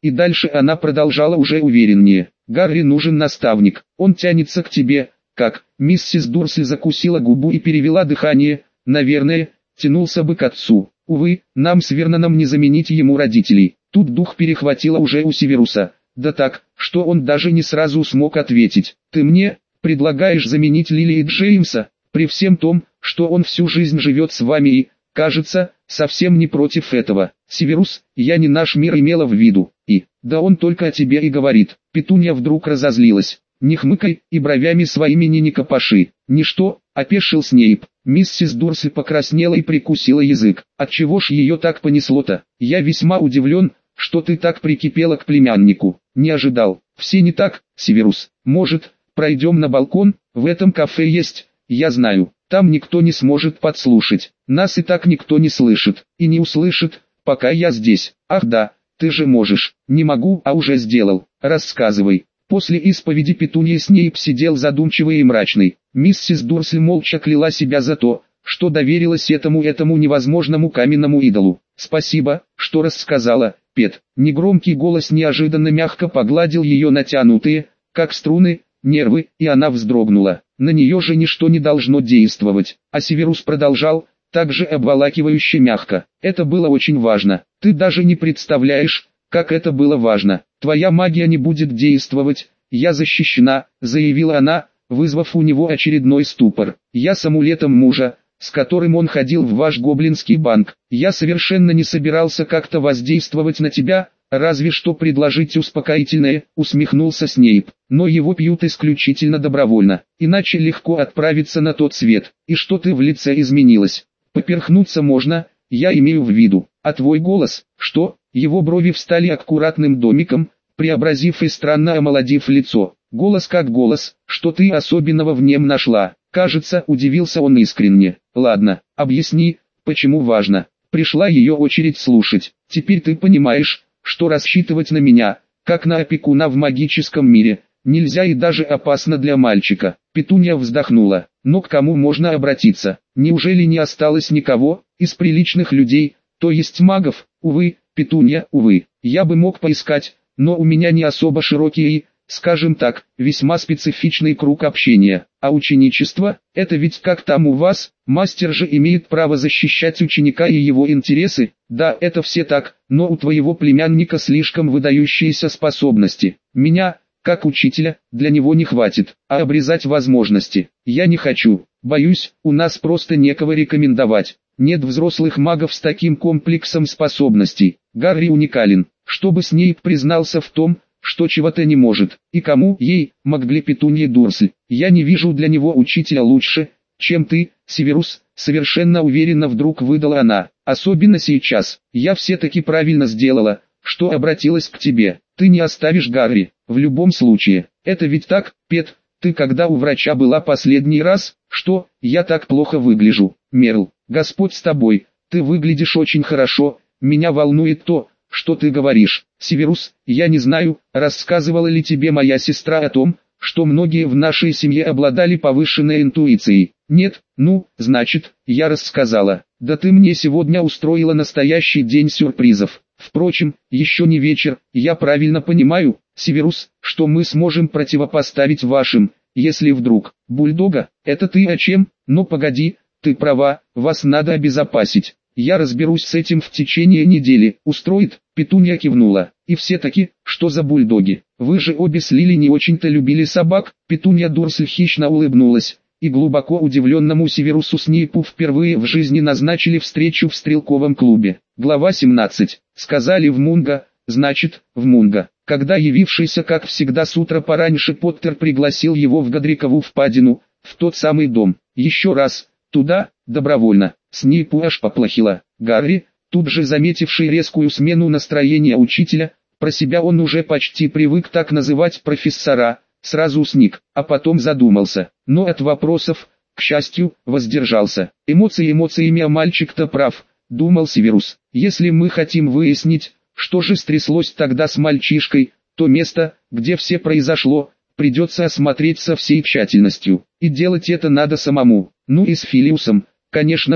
И дальше она продолжала уже увереннее. Гарри нужен наставник, он тянется к тебе, как... Миссис Дурсли закусила губу и перевела дыхание, наверное, тянулся бы к отцу. Увы, нам с Верноном не заменить ему родителей. Тут дух перехватило уже у Северуса. Да так, что он даже не сразу смог ответить. Ты мне предлагаешь заменить Лили и Джеймса, при всем том, что он всю жизнь живет с вами и, кажется, совсем не против этого. Северус, я не наш мир имела в виду. И, да он только о тебе и говорит. Петунья вдруг разозлилась. Не хмыкай и бровями своими не не копоши. Ничто, опешил Снейп. Миссис Дурсли покраснела и прикусила язык. Отчего ж ее так понесло-то? Я весьма удивлен, что ты так прикипела к племяннику. Не ожидал. Все не так, Северус. Может, пройдем на балкон? В этом кафе есть, я знаю. Там никто не сможет подслушать. Нас и так никто не слышит. И не услышит, пока я здесь. Ах да, ты же можешь. Не могу, а уже сделал. Рассказывай. После исповеди Петуньи Снейп сидел задумчивый и мрачный. Миссис Дурсли молча кляла себя за то, что доверилась этому этому невозможному каменному идолу. «Спасибо, что рассказала, Пет». Негромкий голос неожиданно мягко погладил ее натянутые, как струны, нервы, и она вздрогнула. На нее же ничто не должно действовать. А Северус продолжал, также обволакивающе мягко. «Это было очень важно. Ты даже не представляешь, как это было важно. Твоя магия не будет действовать, я защищена», заявила она, вызвав у него очередной ступор. «Я с амулетом мужа, с которым он ходил в ваш гоблинский банк. Я совершенно не собирался как-то воздействовать на тебя, разве что предложить успокоительное», усмехнулся Снейп. «Но его пьют исключительно добровольно, иначе легко отправиться на тот свет. И что ты в лице изменилась? Поперхнуться можно, я имею в виду. А твой голос, что?» Его брови встали аккуратным домиком, преобразив и странно омолодив лицо. «Голос как голос, что ты особенного в нем нашла?» Кажется, удивился он искренне. «Ладно, объясни, почему важно?» Пришла ее очередь слушать. «Теперь ты понимаешь, что рассчитывать на меня, как на опекуна в магическом мире, нельзя и даже опасно для мальчика». Петунья вздохнула. «Но к кому можно обратиться? Неужели не осталось никого из приличных людей, то есть магов?» «Увы, Петунья, увы, я бы мог поискать, но у меня не особо широкий и, скажем так, весьма специфичный круг общения. А ученичество, это ведь как там у вас, мастер же имеет право защищать ученика и его интересы?» «Да, это все так, но у твоего племянника слишком выдающиеся способности. Меня, как учителя, для него не хватит, а обрезать возможности я не хочу. Боюсь, у нас просто некого рекомендовать. Нет взрослых магов с таким комплексом способностей. Гарри уникален, чтобы Снейп признался в том, что чего-то не может. И кому, ей, могли Петуньи Дурсли. Я не вижу для него учителя лучше, чем ты, Северус, совершенно уверенно вдруг выдала она. Особенно сейчас. Я все-таки правильно сделала, что обратилась к тебе. Ты не оставишь Гарри, в любом случае. Это ведь так, Пет, ты когда у врача была последний раз? Что, я так плохо выгляжу? Мерл, Господь с тобой, ты выглядишь очень хорошо, меня волнует то, что ты говоришь. Северус, я не знаю, рассказывала ли тебе моя сестра о том, что многие в нашей семье обладали повышенной интуицией. Нет, ну, значит, я рассказала. Да ты мне сегодня устроила настоящий день сюрпризов. Впрочем, еще не вечер, я правильно понимаю, Северус, что мы сможем противопоставить вашим, если вдруг, бульдога, это ты о чем? Но погоди, ты права, вас надо обезопасить. Я разберусь с этим в течение недели. Устроит? Петунья кивнула. И все-таки, что за бульдоги? Вы же обе с Лили не очень-то любили собак. Петунья Дурсль хищно улыбнулась, и глубоко удивленному Северусу Снейпу впервые в жизни назначили встречу в стрелковом клубе. Глава семнадцать. Сказали в Мунго, значит, в Мунго. Когда явившийся, как всегда с утра пораньше, Поттер пригласил его в Годрикову впадину, в тот самый дом. Еще раз, туда, добровольно. Снейпу аж поплохело. Гарри, тут же заметивший резкую смену настроения учителя, про себя он уже почти привык так называть профессора, сразу сник, а потом задумался, но от вопросов, к счастью, воздержался. Эмоции эмоциями, а мальчик-то прав, думал Северус. Если мы хотим выяснить, что же стряслось тогда с мальчишкой, то место, где все произошло, придется осмотреть со всей тщательностью. И делать это надо самому. Ну и с Филиусом, конечно же,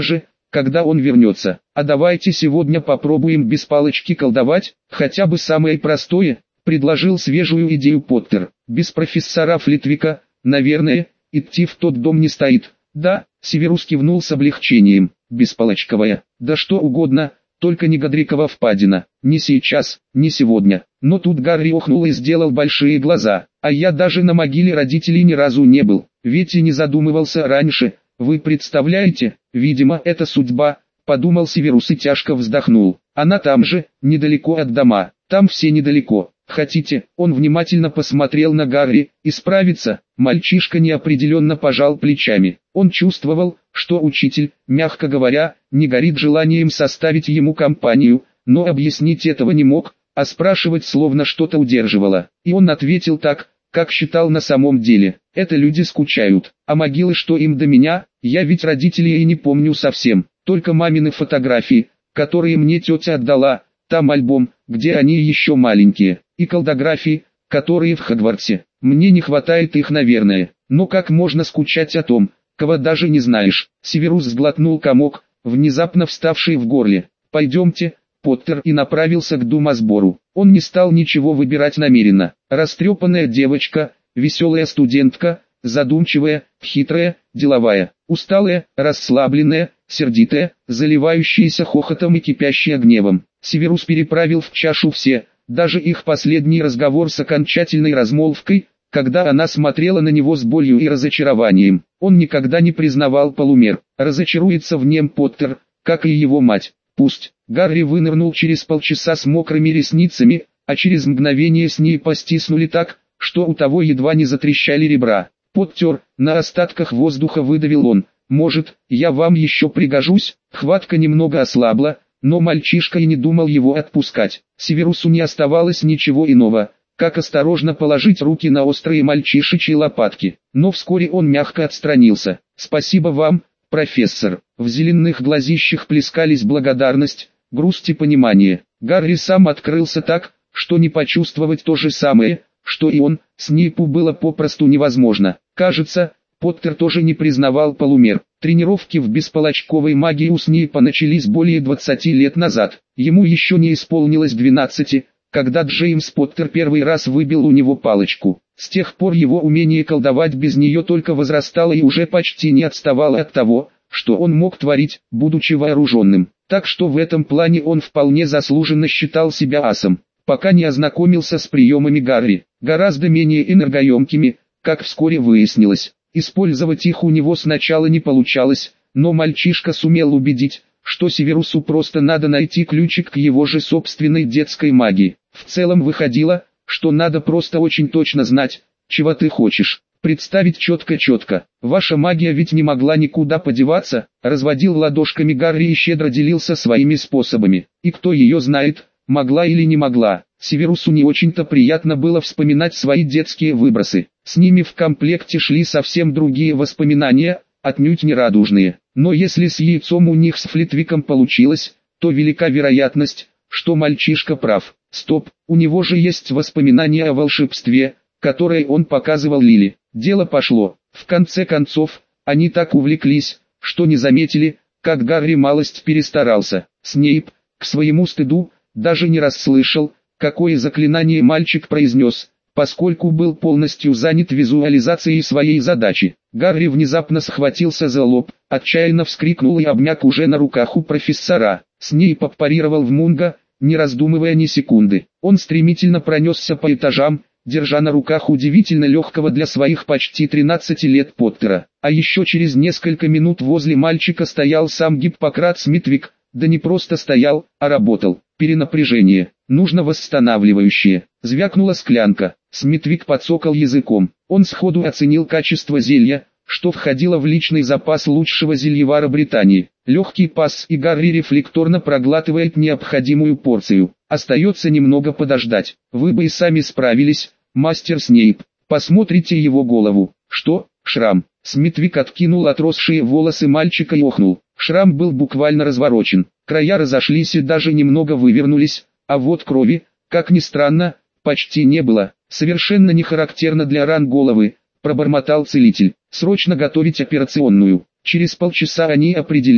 когда он вернется. А давайте сегодня попробуем без палочки колдовать, хотя бы самое простое, предложил свежую идею Поттер. Без профессора Флитвика, наверное, идти в тот дом не стоит. Да, Северус кивнул с облегчением. Беспалочковая, да что угодно, только не Годрикова впадина. Не сейчас, не сегодня. Но тут Гарри охнул и сделал большие глаза. А я даже на могиле родителей ни разу не был, ведь и не задумывался раньше. Вы представляете, видимо это судьба, подумал Северус и тяжко вздохнул. Она там же, недалеко от дома, там все недалеко. Хотите? Он внимательно посмотрел на Гарри. Исправиться? Мальчишка неопределенно пожал плечами. Он чувствовал, что учитель, мягко говоря, не горит желанием составить ему компанию, но объяснить этого не мог, а спрашивать словно что-то удерживало. И он ответил так, как считал на самом деле. Это люди скучают. А могилы что им до меня? Я ведь родителей и не помню совсем. Только мамины фотографии, которые мне тетя отдала. Там альбом, где они еще маленькие. И колдографии, которые в Хогвартсе. Мне не хватает их, наверное. Но как можно скучать о том, кого даже не знаешь? Северус сглотнул комок, внезапно вставший в горле. Пойдемте, Поттер, и направился к думосбору. Он не стал ничего выбирать намеренно. Растрепанная девочка, веселая студентка, задумчивая, хитрая, деловая, усталая, расслабленная, сердитая, заливающаяся хохотом и кипящая гневом. Северус переправил в чашу все, даже их последний разговор с окончательной размолвкой, когда она смотрела на него с болью и разочарованием. Он никогда не признавал полумер. Разочаруется в нем Поттер, как и его мать. Пусть. Гарри вынырнул через полчаса с мокрыми ресницами, а через мгновение с ней постиснули так, что у того едва не затрещали ребра. Поттер, на остатках воздуха выдавил он. Может, я вам еще пригожусь? Хватка немного ослабла, но мальчишка и не думал его отпускать. Северусу не оставалось ничего иного, как осторожно положить руки на острые мальчишечьи лопатки. Но вскоре он мягко отстранился. «Спасибо вам, профессор». В зеленых глазищах плескались благодарность, грусть и понимание. Гарри сам открылся так, что не почувствовать то же самое, что и он, Снейпу было попросту невозможно. Кажется, Поттер тоже не признавал полумер. Тренировки в беспалочковой магии у Снейпа начались более двадцати лет назад. Ему еще не исполнилось двенадцати, когда Джеймс Поттер первый раз выбил у него палочку. С тех пор его умение колдовать без нее только возрастало и уже почти не отставало от того, что он мог творить, будучи вооруженным. Так что в этом плане он вполне заслуженно считал себя асом, пока не ознакомился с приемами Гарри, гораздо менее энергоемкими, как вскоре выяснилось. Использовать их у него сначала не получалось, но мальчишка сумел убедить, что Северусу просто надо найти ключик к его же собственной детской магии. В целом выходило, что надо просто очень точно знать, чего ты хочешь, представить четко-четко. Ваша магия ведь не могла никуда подеваться, разводил ладошками Гарри и щедро делился своими способами. И кто ее знает, могла или не могла. Северусу не очень-то приятно было вспоминать свои детские выбросы. С ними в комплекте шли совсем другие воспоминания, отнюдь не радужные. Но если с яйцом у них с Флитвиком получилось, то велика вероятность, что мальчишка прав. Стоп, у него же есть воспоминания о волшебстве, которое он показывал Лили. Дело пошло. В конце концов, они так увлеклись, что не заметили, как Гарри малость перестарался. Снейп, к своему стыду, даже не расслышал, какое заклинание мальчик произнес, поскольку был полностью занят визуализацией своей задачи. Гарри внезапно схватился за лоб, отчаянно вскрикнул и обмяк уже на руках у профессора. Снейп парировал в Мунга, не раздумывая ни секунды. Он стремительно пронесся по этажам, держа на руках удивительно легкого для своих почти тринадцати лет Поттера. А еще через несколько минут возле мальчика стоял сам Гиппократ Смитвик, да не просто стоял, а работал. Перенапряжение, нужно восстанавливающее. Звякнула склянка, Смитвик подсокал языком. Он сходу оценил качество зелья, что входило в личный запас лучшего зельевара Британии. Легкий пас, и Гарри рефлекторно проглатывает необходимую порцию. Остается немного подождать. Вы бы и сами справились, мастер Снейп. Посмотрите его голову. Что? Шрам. Смитвик откинул отросшие волосы мальчика и охнул. Шрам был буквально разворочен. Края разошлись и даже немного вывернулись, а вот крови, как ни странно, почти не было. Совершенно не характерно для ран головы, пробормотал целитель. Срочно готовить операционную. Через полчаса они определили,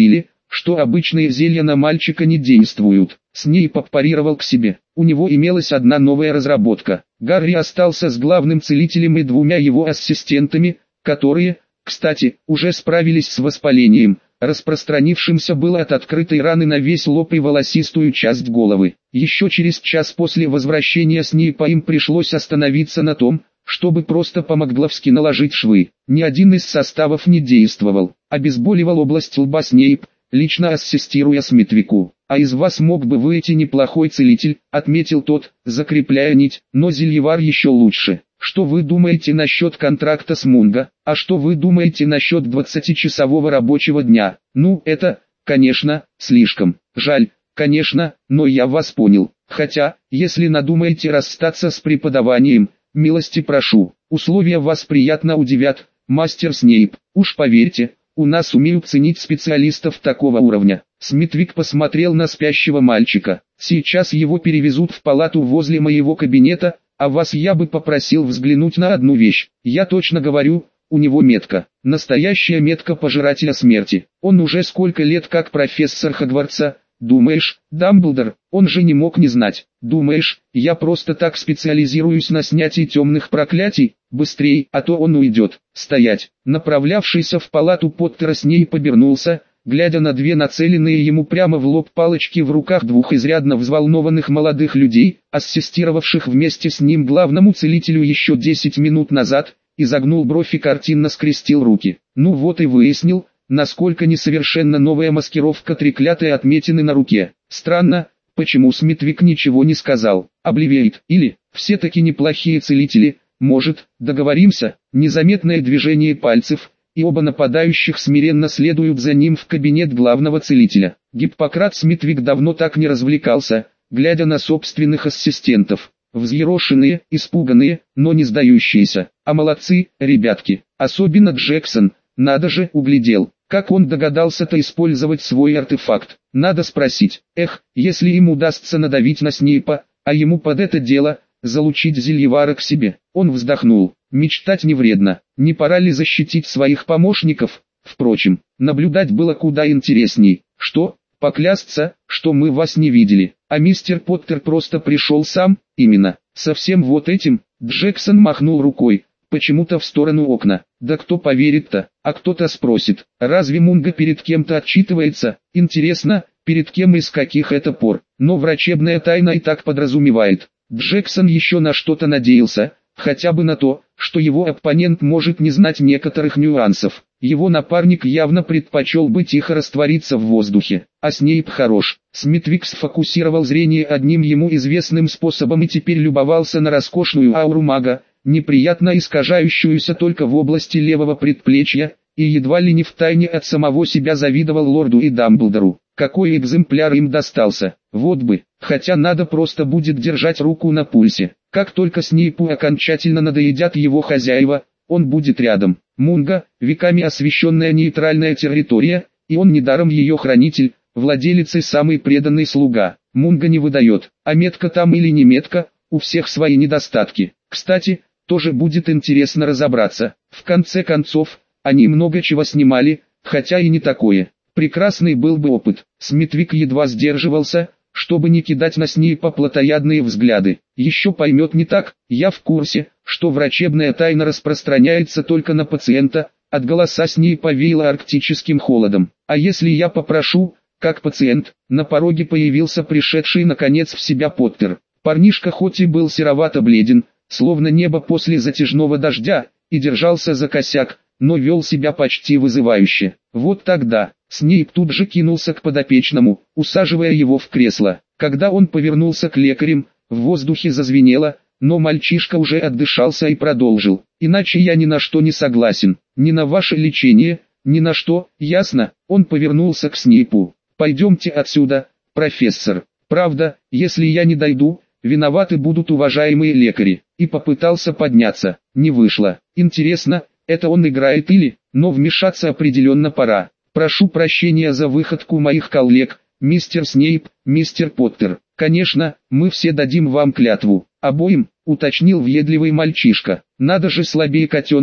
что обычные зелья на мальчика не действуют. Снейп парировал к себе. У него имелась одна новая разработка. Гарри остался с главным целителем и двумя его ассистентами, которые, кстати, уже справились с воспалением, распространившимся было от открытой раны на весь лоб и волосистую часть головы. Еще через час после возвращения Снейпа им пришлось остановиться на том, чтобы просто по-макгловски наложить швы. Ни один из составов не действовал. Обезболивал область лба Снейп, лично ассистируя Смитвику. «А из вас мог бы выйти неплохой целитель», — отметил тот, закрепляя нить, «но зельевар еще лучше. Что вы думаете насчет контракта с Мунго? А что вы думаете насчет двадцатичасового рабочего дня? Ну, это, конечно, слишком. Жаль, конечно, но я вас понял. Хотя, если надумаете расстаться с преподаванием, милости прошу. Условия вас приятно удивят, мастер Снейп. Уж поверьте, у нас умеют ценить специалистов такого уровня». Смитвик посмотрел на спящего мальчика. «Сейчас его перевезут в палату возле моего кабинета, а вас я бы попросил взглянуть на одну вещь. Я точно говорю, у него метка. Настоящая метка пожирателя смерти. Он уже сколько лет как профессор Хогвартса. Думаешь, Дамблдор, он же не мог не знать. Думаешь, я просто так специализируюсь на снятии темных проклятий? Быстрей, а то он уйдет. Стоять!» Направлявшийся в палату Поттера Снейп обернулся, глядя на две нацеленные ему прямо в лоб палочки в руках двух изрядно взволнованных молодых людей, ассистировавших вместе с ним главному целителю еще десять минут назад, изогнул бровь и картинно скрестил руки. Ну вот и выяснил, насколько несовершенна новая маскировка треклятой отметины на руке. Странно, почему Смитвик ничего не сказал. Обливиет, или, все-таки неплохие целители, может, договоримся, незаметное движение пальцев, и оба нападающих смиренно следуют за ним в кабинет главного целителя. Гиппократ Смитвик давно так не развлекался, глядя на собственных ассистентов. Взъерошенные, испуганные, но не сдающиеся. А молодцы, ребятки, особенно Джексон, надо же, углядел. Как он догадался-то использовать свой артефакт? Надо спросить. Эх, если им удастся надавить на Снейпа, а ему под это дело, залучить зельевара к себе. Он вздохнул. Мечтать не вредно. Не пора ли защитить своих помощников? Впрочем, наблюдать было куда интересней. Что? Поклясться, что мы вас не видели. А мистер Поттер просто пришел сам? Именно. Со всем вот этим? Джексон махнул рукой. Почему-то в сторону окна. Да кто поверит-то? А кто-то спросит, разве Мунго перед кем-то отчитывается? Интересно, перед кем и с каких это пор? Но врачебная тайна и так подразумевает. Джексон еще на что-то надеялся, хотя бы на то, что его оппонент может не знать некоторых нюансов. Его напарник явно предпочел бы тихо раствориться в воздухе. А Снейп хорош. Смитвик сфокусировал зрение одним ему известным способом и теперь любовался на роскошную ауру мага, неприятно искажающуюся только в области левого предплечья, и едва ли не втайне от самого себя завидовал лорду и Дамблдору. Какой экземпляр им достался, вот бы, хотя надо просто будет держать руку на пульсе. Как только Снейпу окончательно надоедят его хозяева, он будет рядом. Мунго, веками освященная нейтральная территория, и он недаром ее хранитель, владелец и самый преданный слуга. Мунго не выдает, а метка там или не метка, у всех свои недостатки. Кстати, тоже будет интересно разобраться. В конце концов, они много чего снимали, хотя и не такое. Прекрасный был бы опыт. Смитвик едва сдерживался, чтобы не кидать на Снейпа плотоядные взгляды. Еще поймет не так, я в курсе, что врачебная тайна распространяется только на пациента, от голоса Снейпа веяло арктическим холодом. А если я попрошу, как пациент, на пороге появился пришедший наконец в себя Поттер. Парнишка хоть и был серовато бледен, словно небо после затяжного дождя, и держался за косяк, но вел себя почти вызывающе. Вот тогда Снейп тут же кинулся к подопечному, усаживая его в кресло. Когда он повернулся к лекарям, в воздухе зазвенело, но мальчишка уже отдышался и продолжил. «Иначе я ни на что не согласен, ни на ваше лечение, ни на что, ясно?» Он повернулся к Снейпу. «Пойдемте отсюда, профессор. Правда, если я не дойду, виноваты будут уважаемые лекари». И попытался подняться. Не вышло. Интересно, это он играет или, но вмешаться определенно пора. «Прошу прощения за выходку моих коллег, мистер Снейп, мистер Поттер. Конечно, мы все дадим вам клятву. Обоим», уточнил въедливый мальчишка. «Надо же слабее котенка»,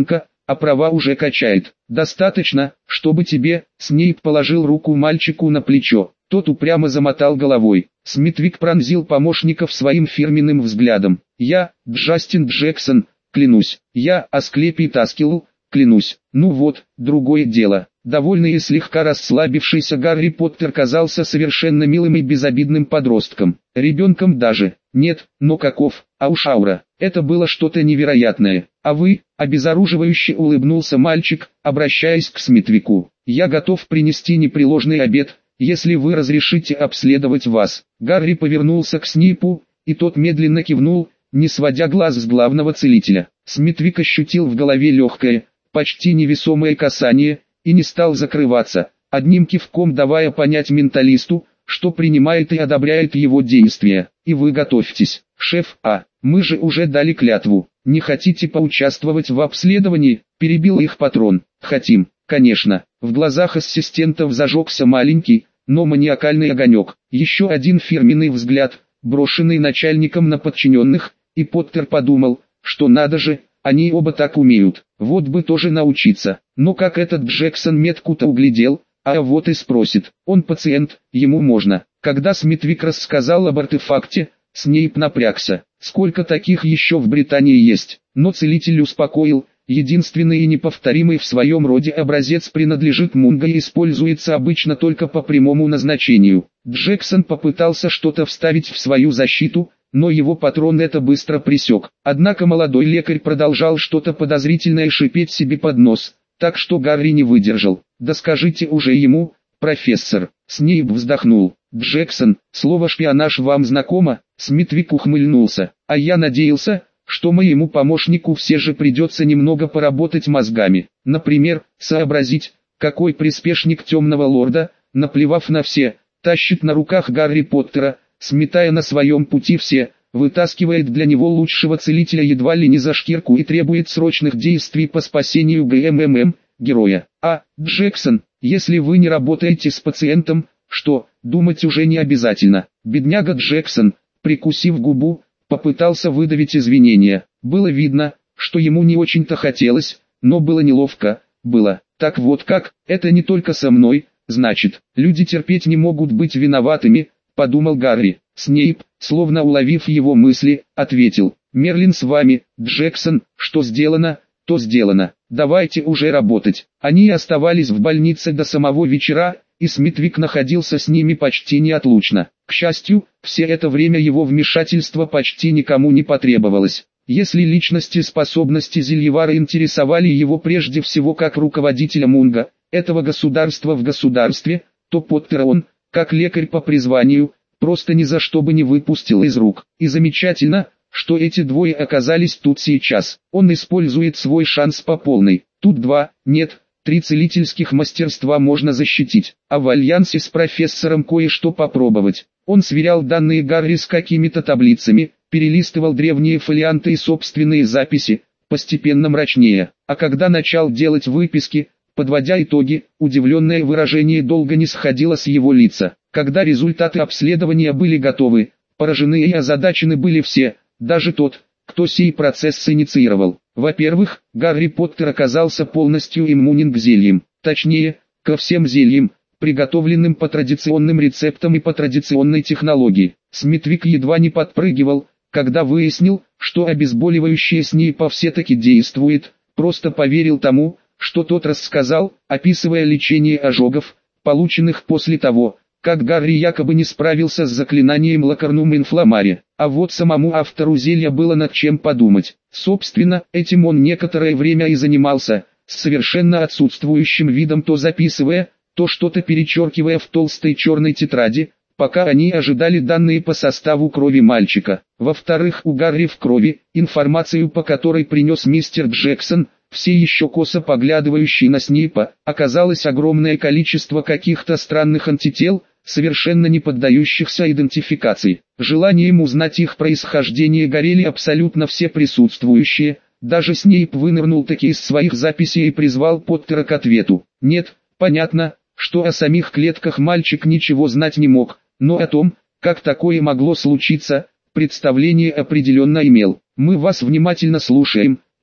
а права уже качает. Достаточно, чтобы тебе, Снейп положил руку мальчику на плечо. Тот упрямо замотал головой. Смитвик пронзил помощников своим фирменным взглядом. «Я, Джастин Джексон, клянусь. Я, Асклепий Таскил, клянусь». Ну вот, другое дело. Довольный и слегка расслабившийся Гарри Поттер казался совершенно милым и безобидным подростком. Ребенком даже. Нет, но каков, а уж аура. Это было что-то невероятное. А вы, обезоруживающе улыбнулся мальчик, обращаясь к Смитвику. «Я готов принести непреложный обед, если вы разрешите обследовать вас». Гарри повернулся к Снейпу, и тот медленно кивнул, не сводя глаз с главного целителя. Смитвик ощутил в голове легкое, почти невесомое касание, и не стал закрываться, одним кивком давая понять менталисту, что принимает и одобряет его действия. «И вы готовьтесь, шеф, а, мы же уже дали клятву. Не хотите поучаствовать в обследовании?» – перебил их патрон. «Хотим, конечно». В глазах ассистентов зажегся маленький, но маниакальный огонек. Еще один фирменный взгляд, брошенный начальником на подчиненных, и Поттер подумал, что надо же, они оба так умеют, вот бы тоже научиться. Но как этот Джексон метку-то углядел, а вот и спросит, он пациент, ему можно. Когда Смитвик рассказал об артефакте, Снейп напрягся. Сколько таких еще в Британии есть? Но целитель успокоил, единственный и неповторимый в своем роде образец принадлежит Мунго и используется обычно только по прямому назначению. Джексон попытался что-то вставить в свою защиту, но его патрон это быстро пресек. Однако молодой лекарь продолжал что-то подозрительное шипеть себе под нос, так что Гарри не выдержал. «Да скажите уже ему, профессор». Снейп вздохнул. «Джексон, слово «шпионаж» вам знакомо?» Смитвик ухмыльнулся. «А я надеялся, что моему помощнику все же придется немного поработать мозгами. Например, сообразить, какой приспешник темного лорда, наплевав на все, тащит на руках Гарри Поттера, сметая на своем пути все, вытаскивает для него лучшего целителя едва ли не за шкирку и требует срочных действий по спасению ГММ, героя. А, Джексон, если вы не работаете с пациентом, что, думать уже не обязательно». Бедняга Джексон, прикусив губу, попытался выдавить извинения. Было видно, что ему не очень-то хотелось, но было неловко, было. «Так вот как, это не только со мной, значит, люди терпеть не могут быть виноватыми», подумал Гарри. Снейп, словно уловив его мысли, ответил: «Мерлин с вами, Джексон, что сделано, то сделано. Давайте уже работать». Они оставались в больнице до самого вечера, и Смитвик находился с ними почти неотлучно. К счастью, все это время его вмешательство почти никому не потребовалось. Если личности и способности Зельевара интересовали его прежде всего как руководителя Мунго, этого государства в государстве, то Поттера он, как лекарь по призванию, просто ни за что бы не выпустил из рук. И замечательно, что эти двое оказались тут сейчас. Он использует свой шанс по полной. Тут два, нет, три целительских мастерства можно защитить, а в альянсе с профессором кое-что попробовать. Он сверял данные Гарри с какими-то таблицами, перелистывал древние фолианты и собственные записи, постепенно мрачнее. А когда начал делать выписки, подводя итоги, удивленное выражение долго не сходило с его лица. Когда результаты обследования были готовы, поражены и озадачены были все, даже тот, кто сей процесс инициировал. Во-первых, Гарри Поттер оказался полностью иммунен к зельям, точнее, ко всем зельям, приготовленным по традиционным рецептам и по традиционной технологии. Смитвик едва не подпрыгивал, когда выяснил, что обезболивающее Снейпа все-таки действует, просто поверил тому, что тот рассказал, описывая лечение ожогов, полученных после того, как Гарри якобы не справился с заклинанием Лакарнум Инфламари. А вот самому автору зелья было над чем подумать. Собственно, этим он некоторое время и занимался, с совершенно отсутствующим видом то записывая, то что-то перечеркивая в толстой черной тетради, пока они ожидали данные по составу крови мальчика. Во-вторых, у Гарри в крови, информацию по которой принес мистер Джексон, все еще косо поглядывающий на Снейпа, оказалось огромное количество каких-то странных антител, совершенно не поддающихся идентификации. Желанием узнать их происхождение горели абсолютно все присутствующие, даже Снейп вынырнул таки из своих записей и призвал Поттера к ответу. Нет, понятно, что о самих клетках мальчик ничего знать не мог, но о том, как такое могло случиться, представление определенно имел. «Мы вас внимательно слушаем,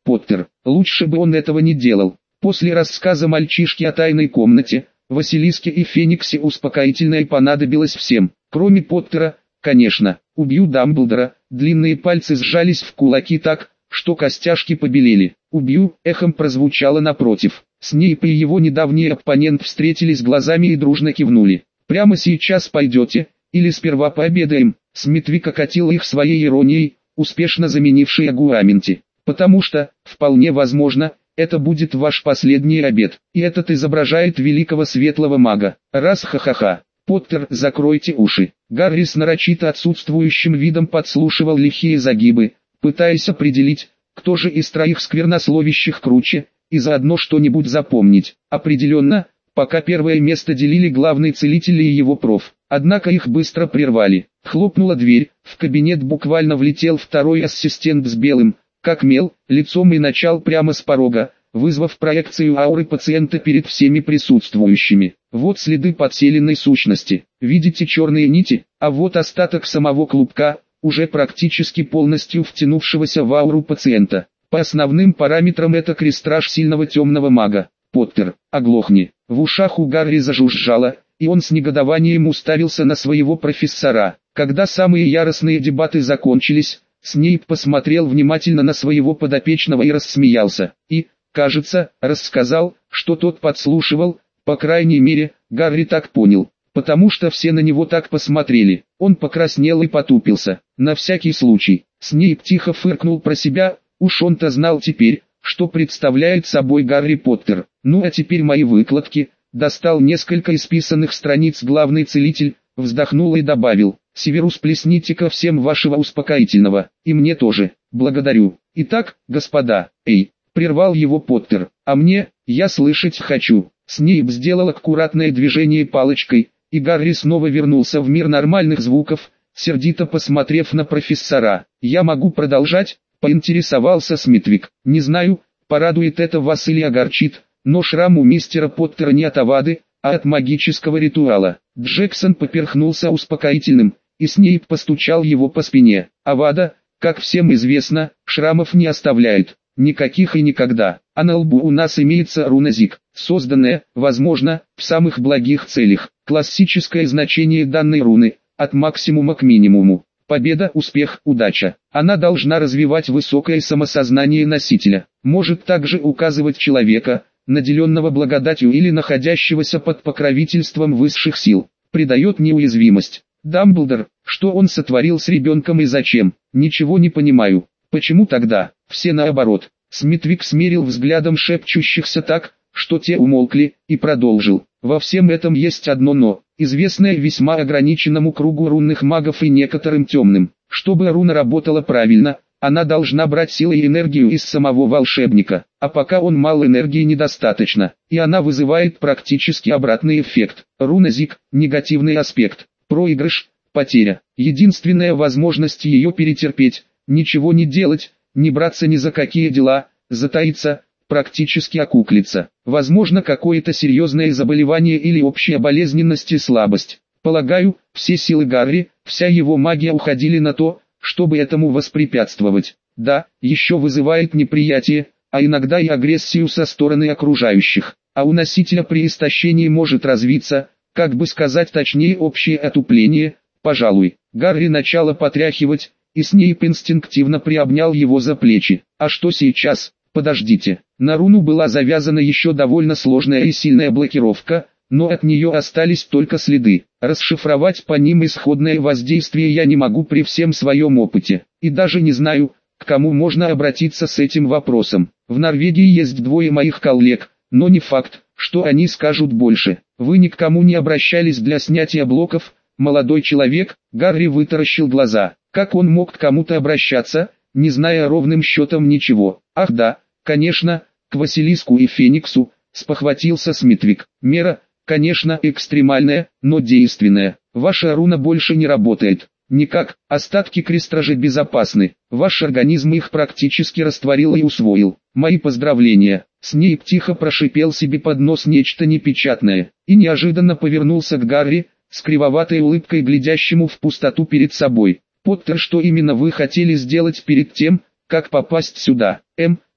Поттер, лучше бы он этого не делал. После рассказа мальчишки о тайной комнате, Василиске и Фениксе успокоительное понадобилось всем, кроме Поттера, конечно. Убью Дамблдора. Длинные пальцы сжались в кулаки так, что костяшки побелели. Убью, эхом прозвучало напротив. Снейп и его недавний оппонент встретились глазами и дружно кивнули. Прямо сейчас пойдете, или сперва пообедаем? Смитвик окатил их своей иронией, успешно заменившей аргументи. Потому что, вполне возможно, это будет ваш последний обед, и этот изображает великого светлого мага. Раз ха-ха-ха. Поттер, закройте уши. Гарри с нарочито отсутствующим видом подслушивал лихие загибы, пытаясь определить, кто же из троих сквернословящих круче, и заодно что-нибудь запомнить. Определенно, пока первое место делили главный целитель и его проф. Однако их быстро прервали. Хлопнула дверь, в кабинет буквально влетел второй ассистент с белым, как мел, лицом и начал прямо с порога, вызвав проекцию ауры пациента перед всеми присутствующими. Вот следы подселенной сущности. Видите черные нити? А вот остаток самого клубка, уже практически полностью втянувшегося в ауру пациента. По основным параметрам это крестраж сильного темного мага. Поттер, оглохни. В ушах у Гарри зажужжало, и он с негодованием уставился на своего профессора. Когда самые яростные дебаты закончились, Снейп посмотрел внимательно на своего подопечного и рассмеялся. И, кажется, рассказал, что тот подслушивал, по крайней мере, Гарри так понял, потому что все на него так посмотрели. Он покраснел и потупился. На всякий случай, Снейп тихо фыркнул про себя, уж он-то знал теперь, что представляет собой Гарри Поттер. Ну а теперь мои выкладки. Достал несколько исписанных страниц главный целитель, вздохнул и добавил: «Северус, плесните-ка всем вашего успокоительного, и мне тоже, благодарю. Итак, господа, эй», прервал его Поттер, «а мне, я слышать хочу». Снейп сделал аккуратное движение палочкой, и Гарри снова вернулся в мир нормальных звуков, сердито посмотрев на профессора. «Я могу продолжать?» — поинтересовался Смитвик. «Не знаю, порадует это вас или огорчит, но шрам у мистера Поттера не от авады, а от магического ритуала». Джексон поперхнулся успокоительным, и Снейп постучал его по спине. «Авада, как всем известно, шрамов не оставляет. Никаких и никогда. А на лбу у нас имеется руна Зиг, созданная, возможно, в самых благих целях. Классическое значение данной руны – от максимума к минимуму. Победа, успех, удача. Она должна развивать высокое самосознание носителя. Может также указывать человека, наделенного благодатью или находящегося под покровительством высших сил. Придает неуязвимость. Дамблдор, что он сотворил с ребенком и зачем? Ничего не понимаю. Почему тогда? Все наоборот. Смитвик смерил взглядом шепчущихся так, что те умолкли, и продолжил. Во всем этом есть одно «но», известное весьма ограниченному кругу рунных магов и некоторым темным. Чтобы руна работала правильно, она должна брать силы и энергию из самого волшебника, а пока он мал, энергии недостаточно, и она вызывает практически обратный эффект. Руна Зиг – негативный аспект, проигрыш, потеря. Единственная возможность ее перетерпеть – ничего не делать, не браться ни за какие дела, затаиться, практически окуклиться. Возможно, какое-то серьезное заболевание или общая болезненность и слабость. Полагаю, все силы Гарри, вся его магия уходили на то, чтобы этому воспрепятствовать. Да, еще вызывает неприятие, а иногда и агрессию со стороны окружающих. А у носителя при истощении может развиться, как бы сказать точнее, общее отупление, пожалуй. Гарри начало потряхивать, и Снейп инстинктивно приобнял его за плечи. А что сейчас? Подождите. На руну была завязана еще довольно сложная и сильная блокировка, но от нее остались только следы. Расшифровать по ним исходное воздействие я не могу при всем своем опыте. И даже не знаю, к кому можно обратиться с этим вопросом. В Норвегии есть двое моих коллег, но не факт, что они скажут больше. Вы ни к кому не обращались для снятия блоков, молодой человек? Гарри вытаращил глаза. Как он мог к кому-то обращаться, не зная ровным счетом ничего? Ах да, конечно, к Василиску и Фениксу, спохватился Смитвик. Мера, конечно, экстремальная, но действенная. Ваша руна больше не работает. Никак, остатки крестража безопасны. Ваш организм их практически растворил и усвоил. Мои поздравления. Снейп тихо прошипел себе под нос нечто непечатное, и неожиданно повернулся к Гарри, с кривоватой улыбкой глядящему в пустоту перед собой. Поттер, что именно вы хотели сделать перед тем, как попасть сюда? Эм,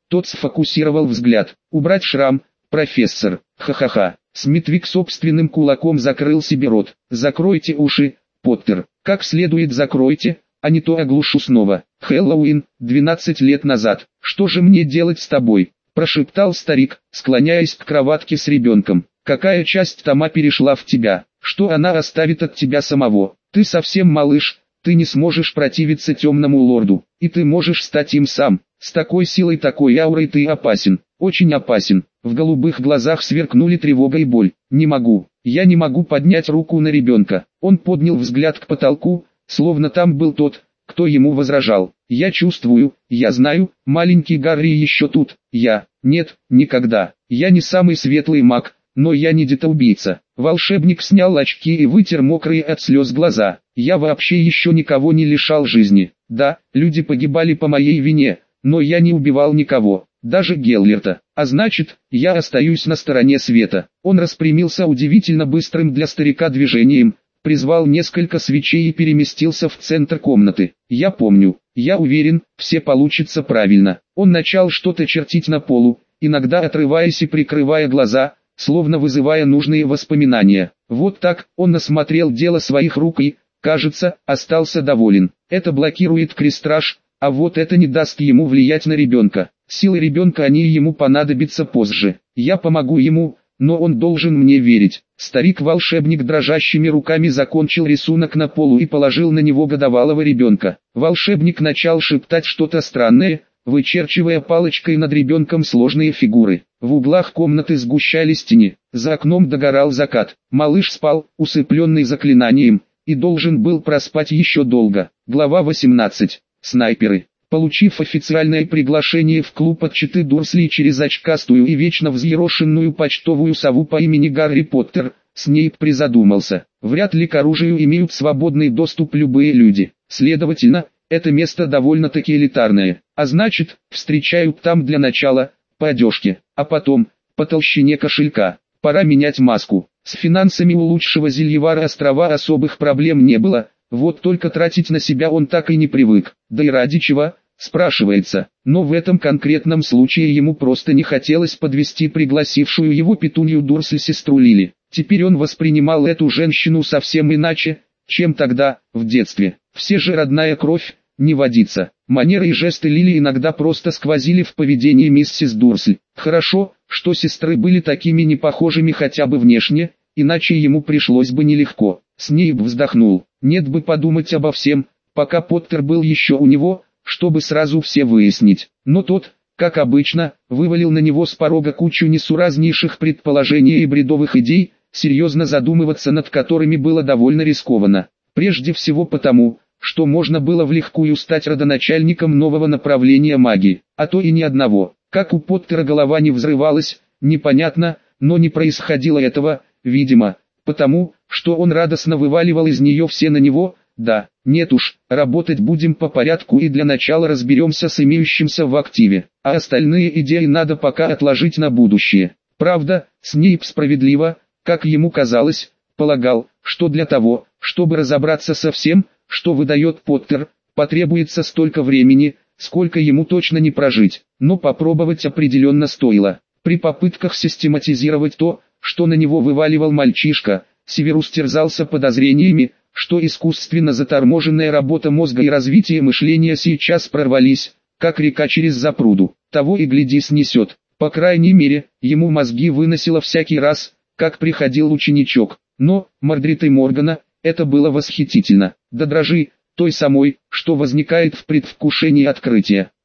Тот сфокусировал взгляд. «Убрать шрам, профессор». «Ха-ха-ха». Смитвик собственным кулаком закрыл себе рот. «Закройте уши, Поттер. Как следует закройте, а не то оглушу снова. Хэллоуин, двенадцать лет назад. Что же мне делать с тобой?» Прошептал старик, склоняясь к кроватке с ребенком. «Какая часть Тома перешла в тебя? Что она оставит от тебя самого? Ты совсем малыш, ты не сможешь противиться темному лорду, и ты можешь стать им сам. С такой силой, такой аурой ты опасен, очень опасен». В голубых глазах сверкнули тревога и боль. «Не могу, я не могу поднять руку на ребенка». Он поднял взгляд к потолку, словно там был тот, кто ему возражал. «Я чувствую, я знаю, маленький Гарри еще тут. Я, нет, никогда. Я не самый светлый маг, но я не детоубийца». Волшебник снял очки и вытер мокрые от слез глаза. «Я вообще еще никого не лишал жизни. Да, люди погибали по моей вине, но я не убивал никого, даже Геллерта. А значит, я остаюсь на стороне света». Он распрямился удивительно быстрым для старика движением, призвал несколько свечей и переместился в центр комнаты. «Я помню, я уверен, все получится правильно». Он начал что-то чертить на полу, иногда отрываясь и прикрывая глаза, словно вызывая нужные воспоминания. Вот так, он осмотрел дело своих рук и, кажется, остался доволен. Это блокирует крестраж, а вот это не даст ему влиять на ребенка. Силы ребенка они ему понадобятся позже. Я помогу ему, но он должен мне верить. Старик-волшебник дрожащими руками закончил рисунок на полу и положил на него годовалого ребенка. Волшебник начал шептать что-то странное, вычерчивая палочкой над ребенком сложные фигуры. В углах комнаты сгущались тени, за окном догорал закат. Малыш спал, усыпленный заклинанием, и должен был проспать еще долго. Глава восемнадцать. Снайперы. Получив официальное приглашение в клуб от Читы Дурсли через очкастую и вечно взъерошенную почтовую сову по имени Гарри Поттер, Снейп призадумался. Вряд ли к оружию имеют свободный доступ любые люди. Следовательно, это место довольно-таки элитарное, а значит, встречают там для начала, по одежке, а потом, по толщине кошелька. Пора менять маску. С финансами у лучшего зельевара острова особых проблем не было, вот только тратить на себя он так и не привык. Да и ради чего, спрашивается. Но в этом конкретном случае ему просто не хотелось подвести пригласившую его Петунью Дурсли сестру Лили. Теперь он воспринимал эту женщину совсем иначе, чем тогда, в детстве. Все же родная кровь, не водится. Манеры и жесты Лили иногда просто сквозили в поведении миссис Дурсли. Хорошо, что сестры были такими непохожими хотя бы внешне, иначе ему пришлось бы нелегко. Снейп вздохнул. Нет бы подумать обо всем, пока Поттер был еще у него, чтобы сразу все выяснить. Но тот, как обычно, вывалил на него с порога кучу несуразнейших предположений и бредовых идей, серьезно задумываться над которыми было довольно рискованно. Прежде всего потому, что можно было влегкую стать родоначальником нового направления магии, а то и ни одного. Как у Поттера голова не взрывалась, непонятно, но не происходило этого, видимо, потому, что он радостно вываливал из нее все на него. Да, нет уж, работать будем по порядку и для начала разберемся с имеющимся в активе, а остальные идеи надо пока отложить на будущее. Правда, Снейп справедливо, как ему казалось, полагал, что для того, чтобы разобраться со всем, что выдает Поттер, потребуется столько времени, сколько ему точно не прожить, но попробовать определенно стоило. При попытках систематизировать то, что на него вываливал мальчишка, Северус терзался подозрениями, что искусственно заторможенная работа мозга и развитие мышления сейчас прорвались, как река через запруду. Того и гляди снесет. По крайней мере, ему мозги выносило всякий раз, как приходил ученичок. Но, Мордрид и Моргана, это было восхитительно. До дрожи, той самой, что возникает в предвкушении открытия.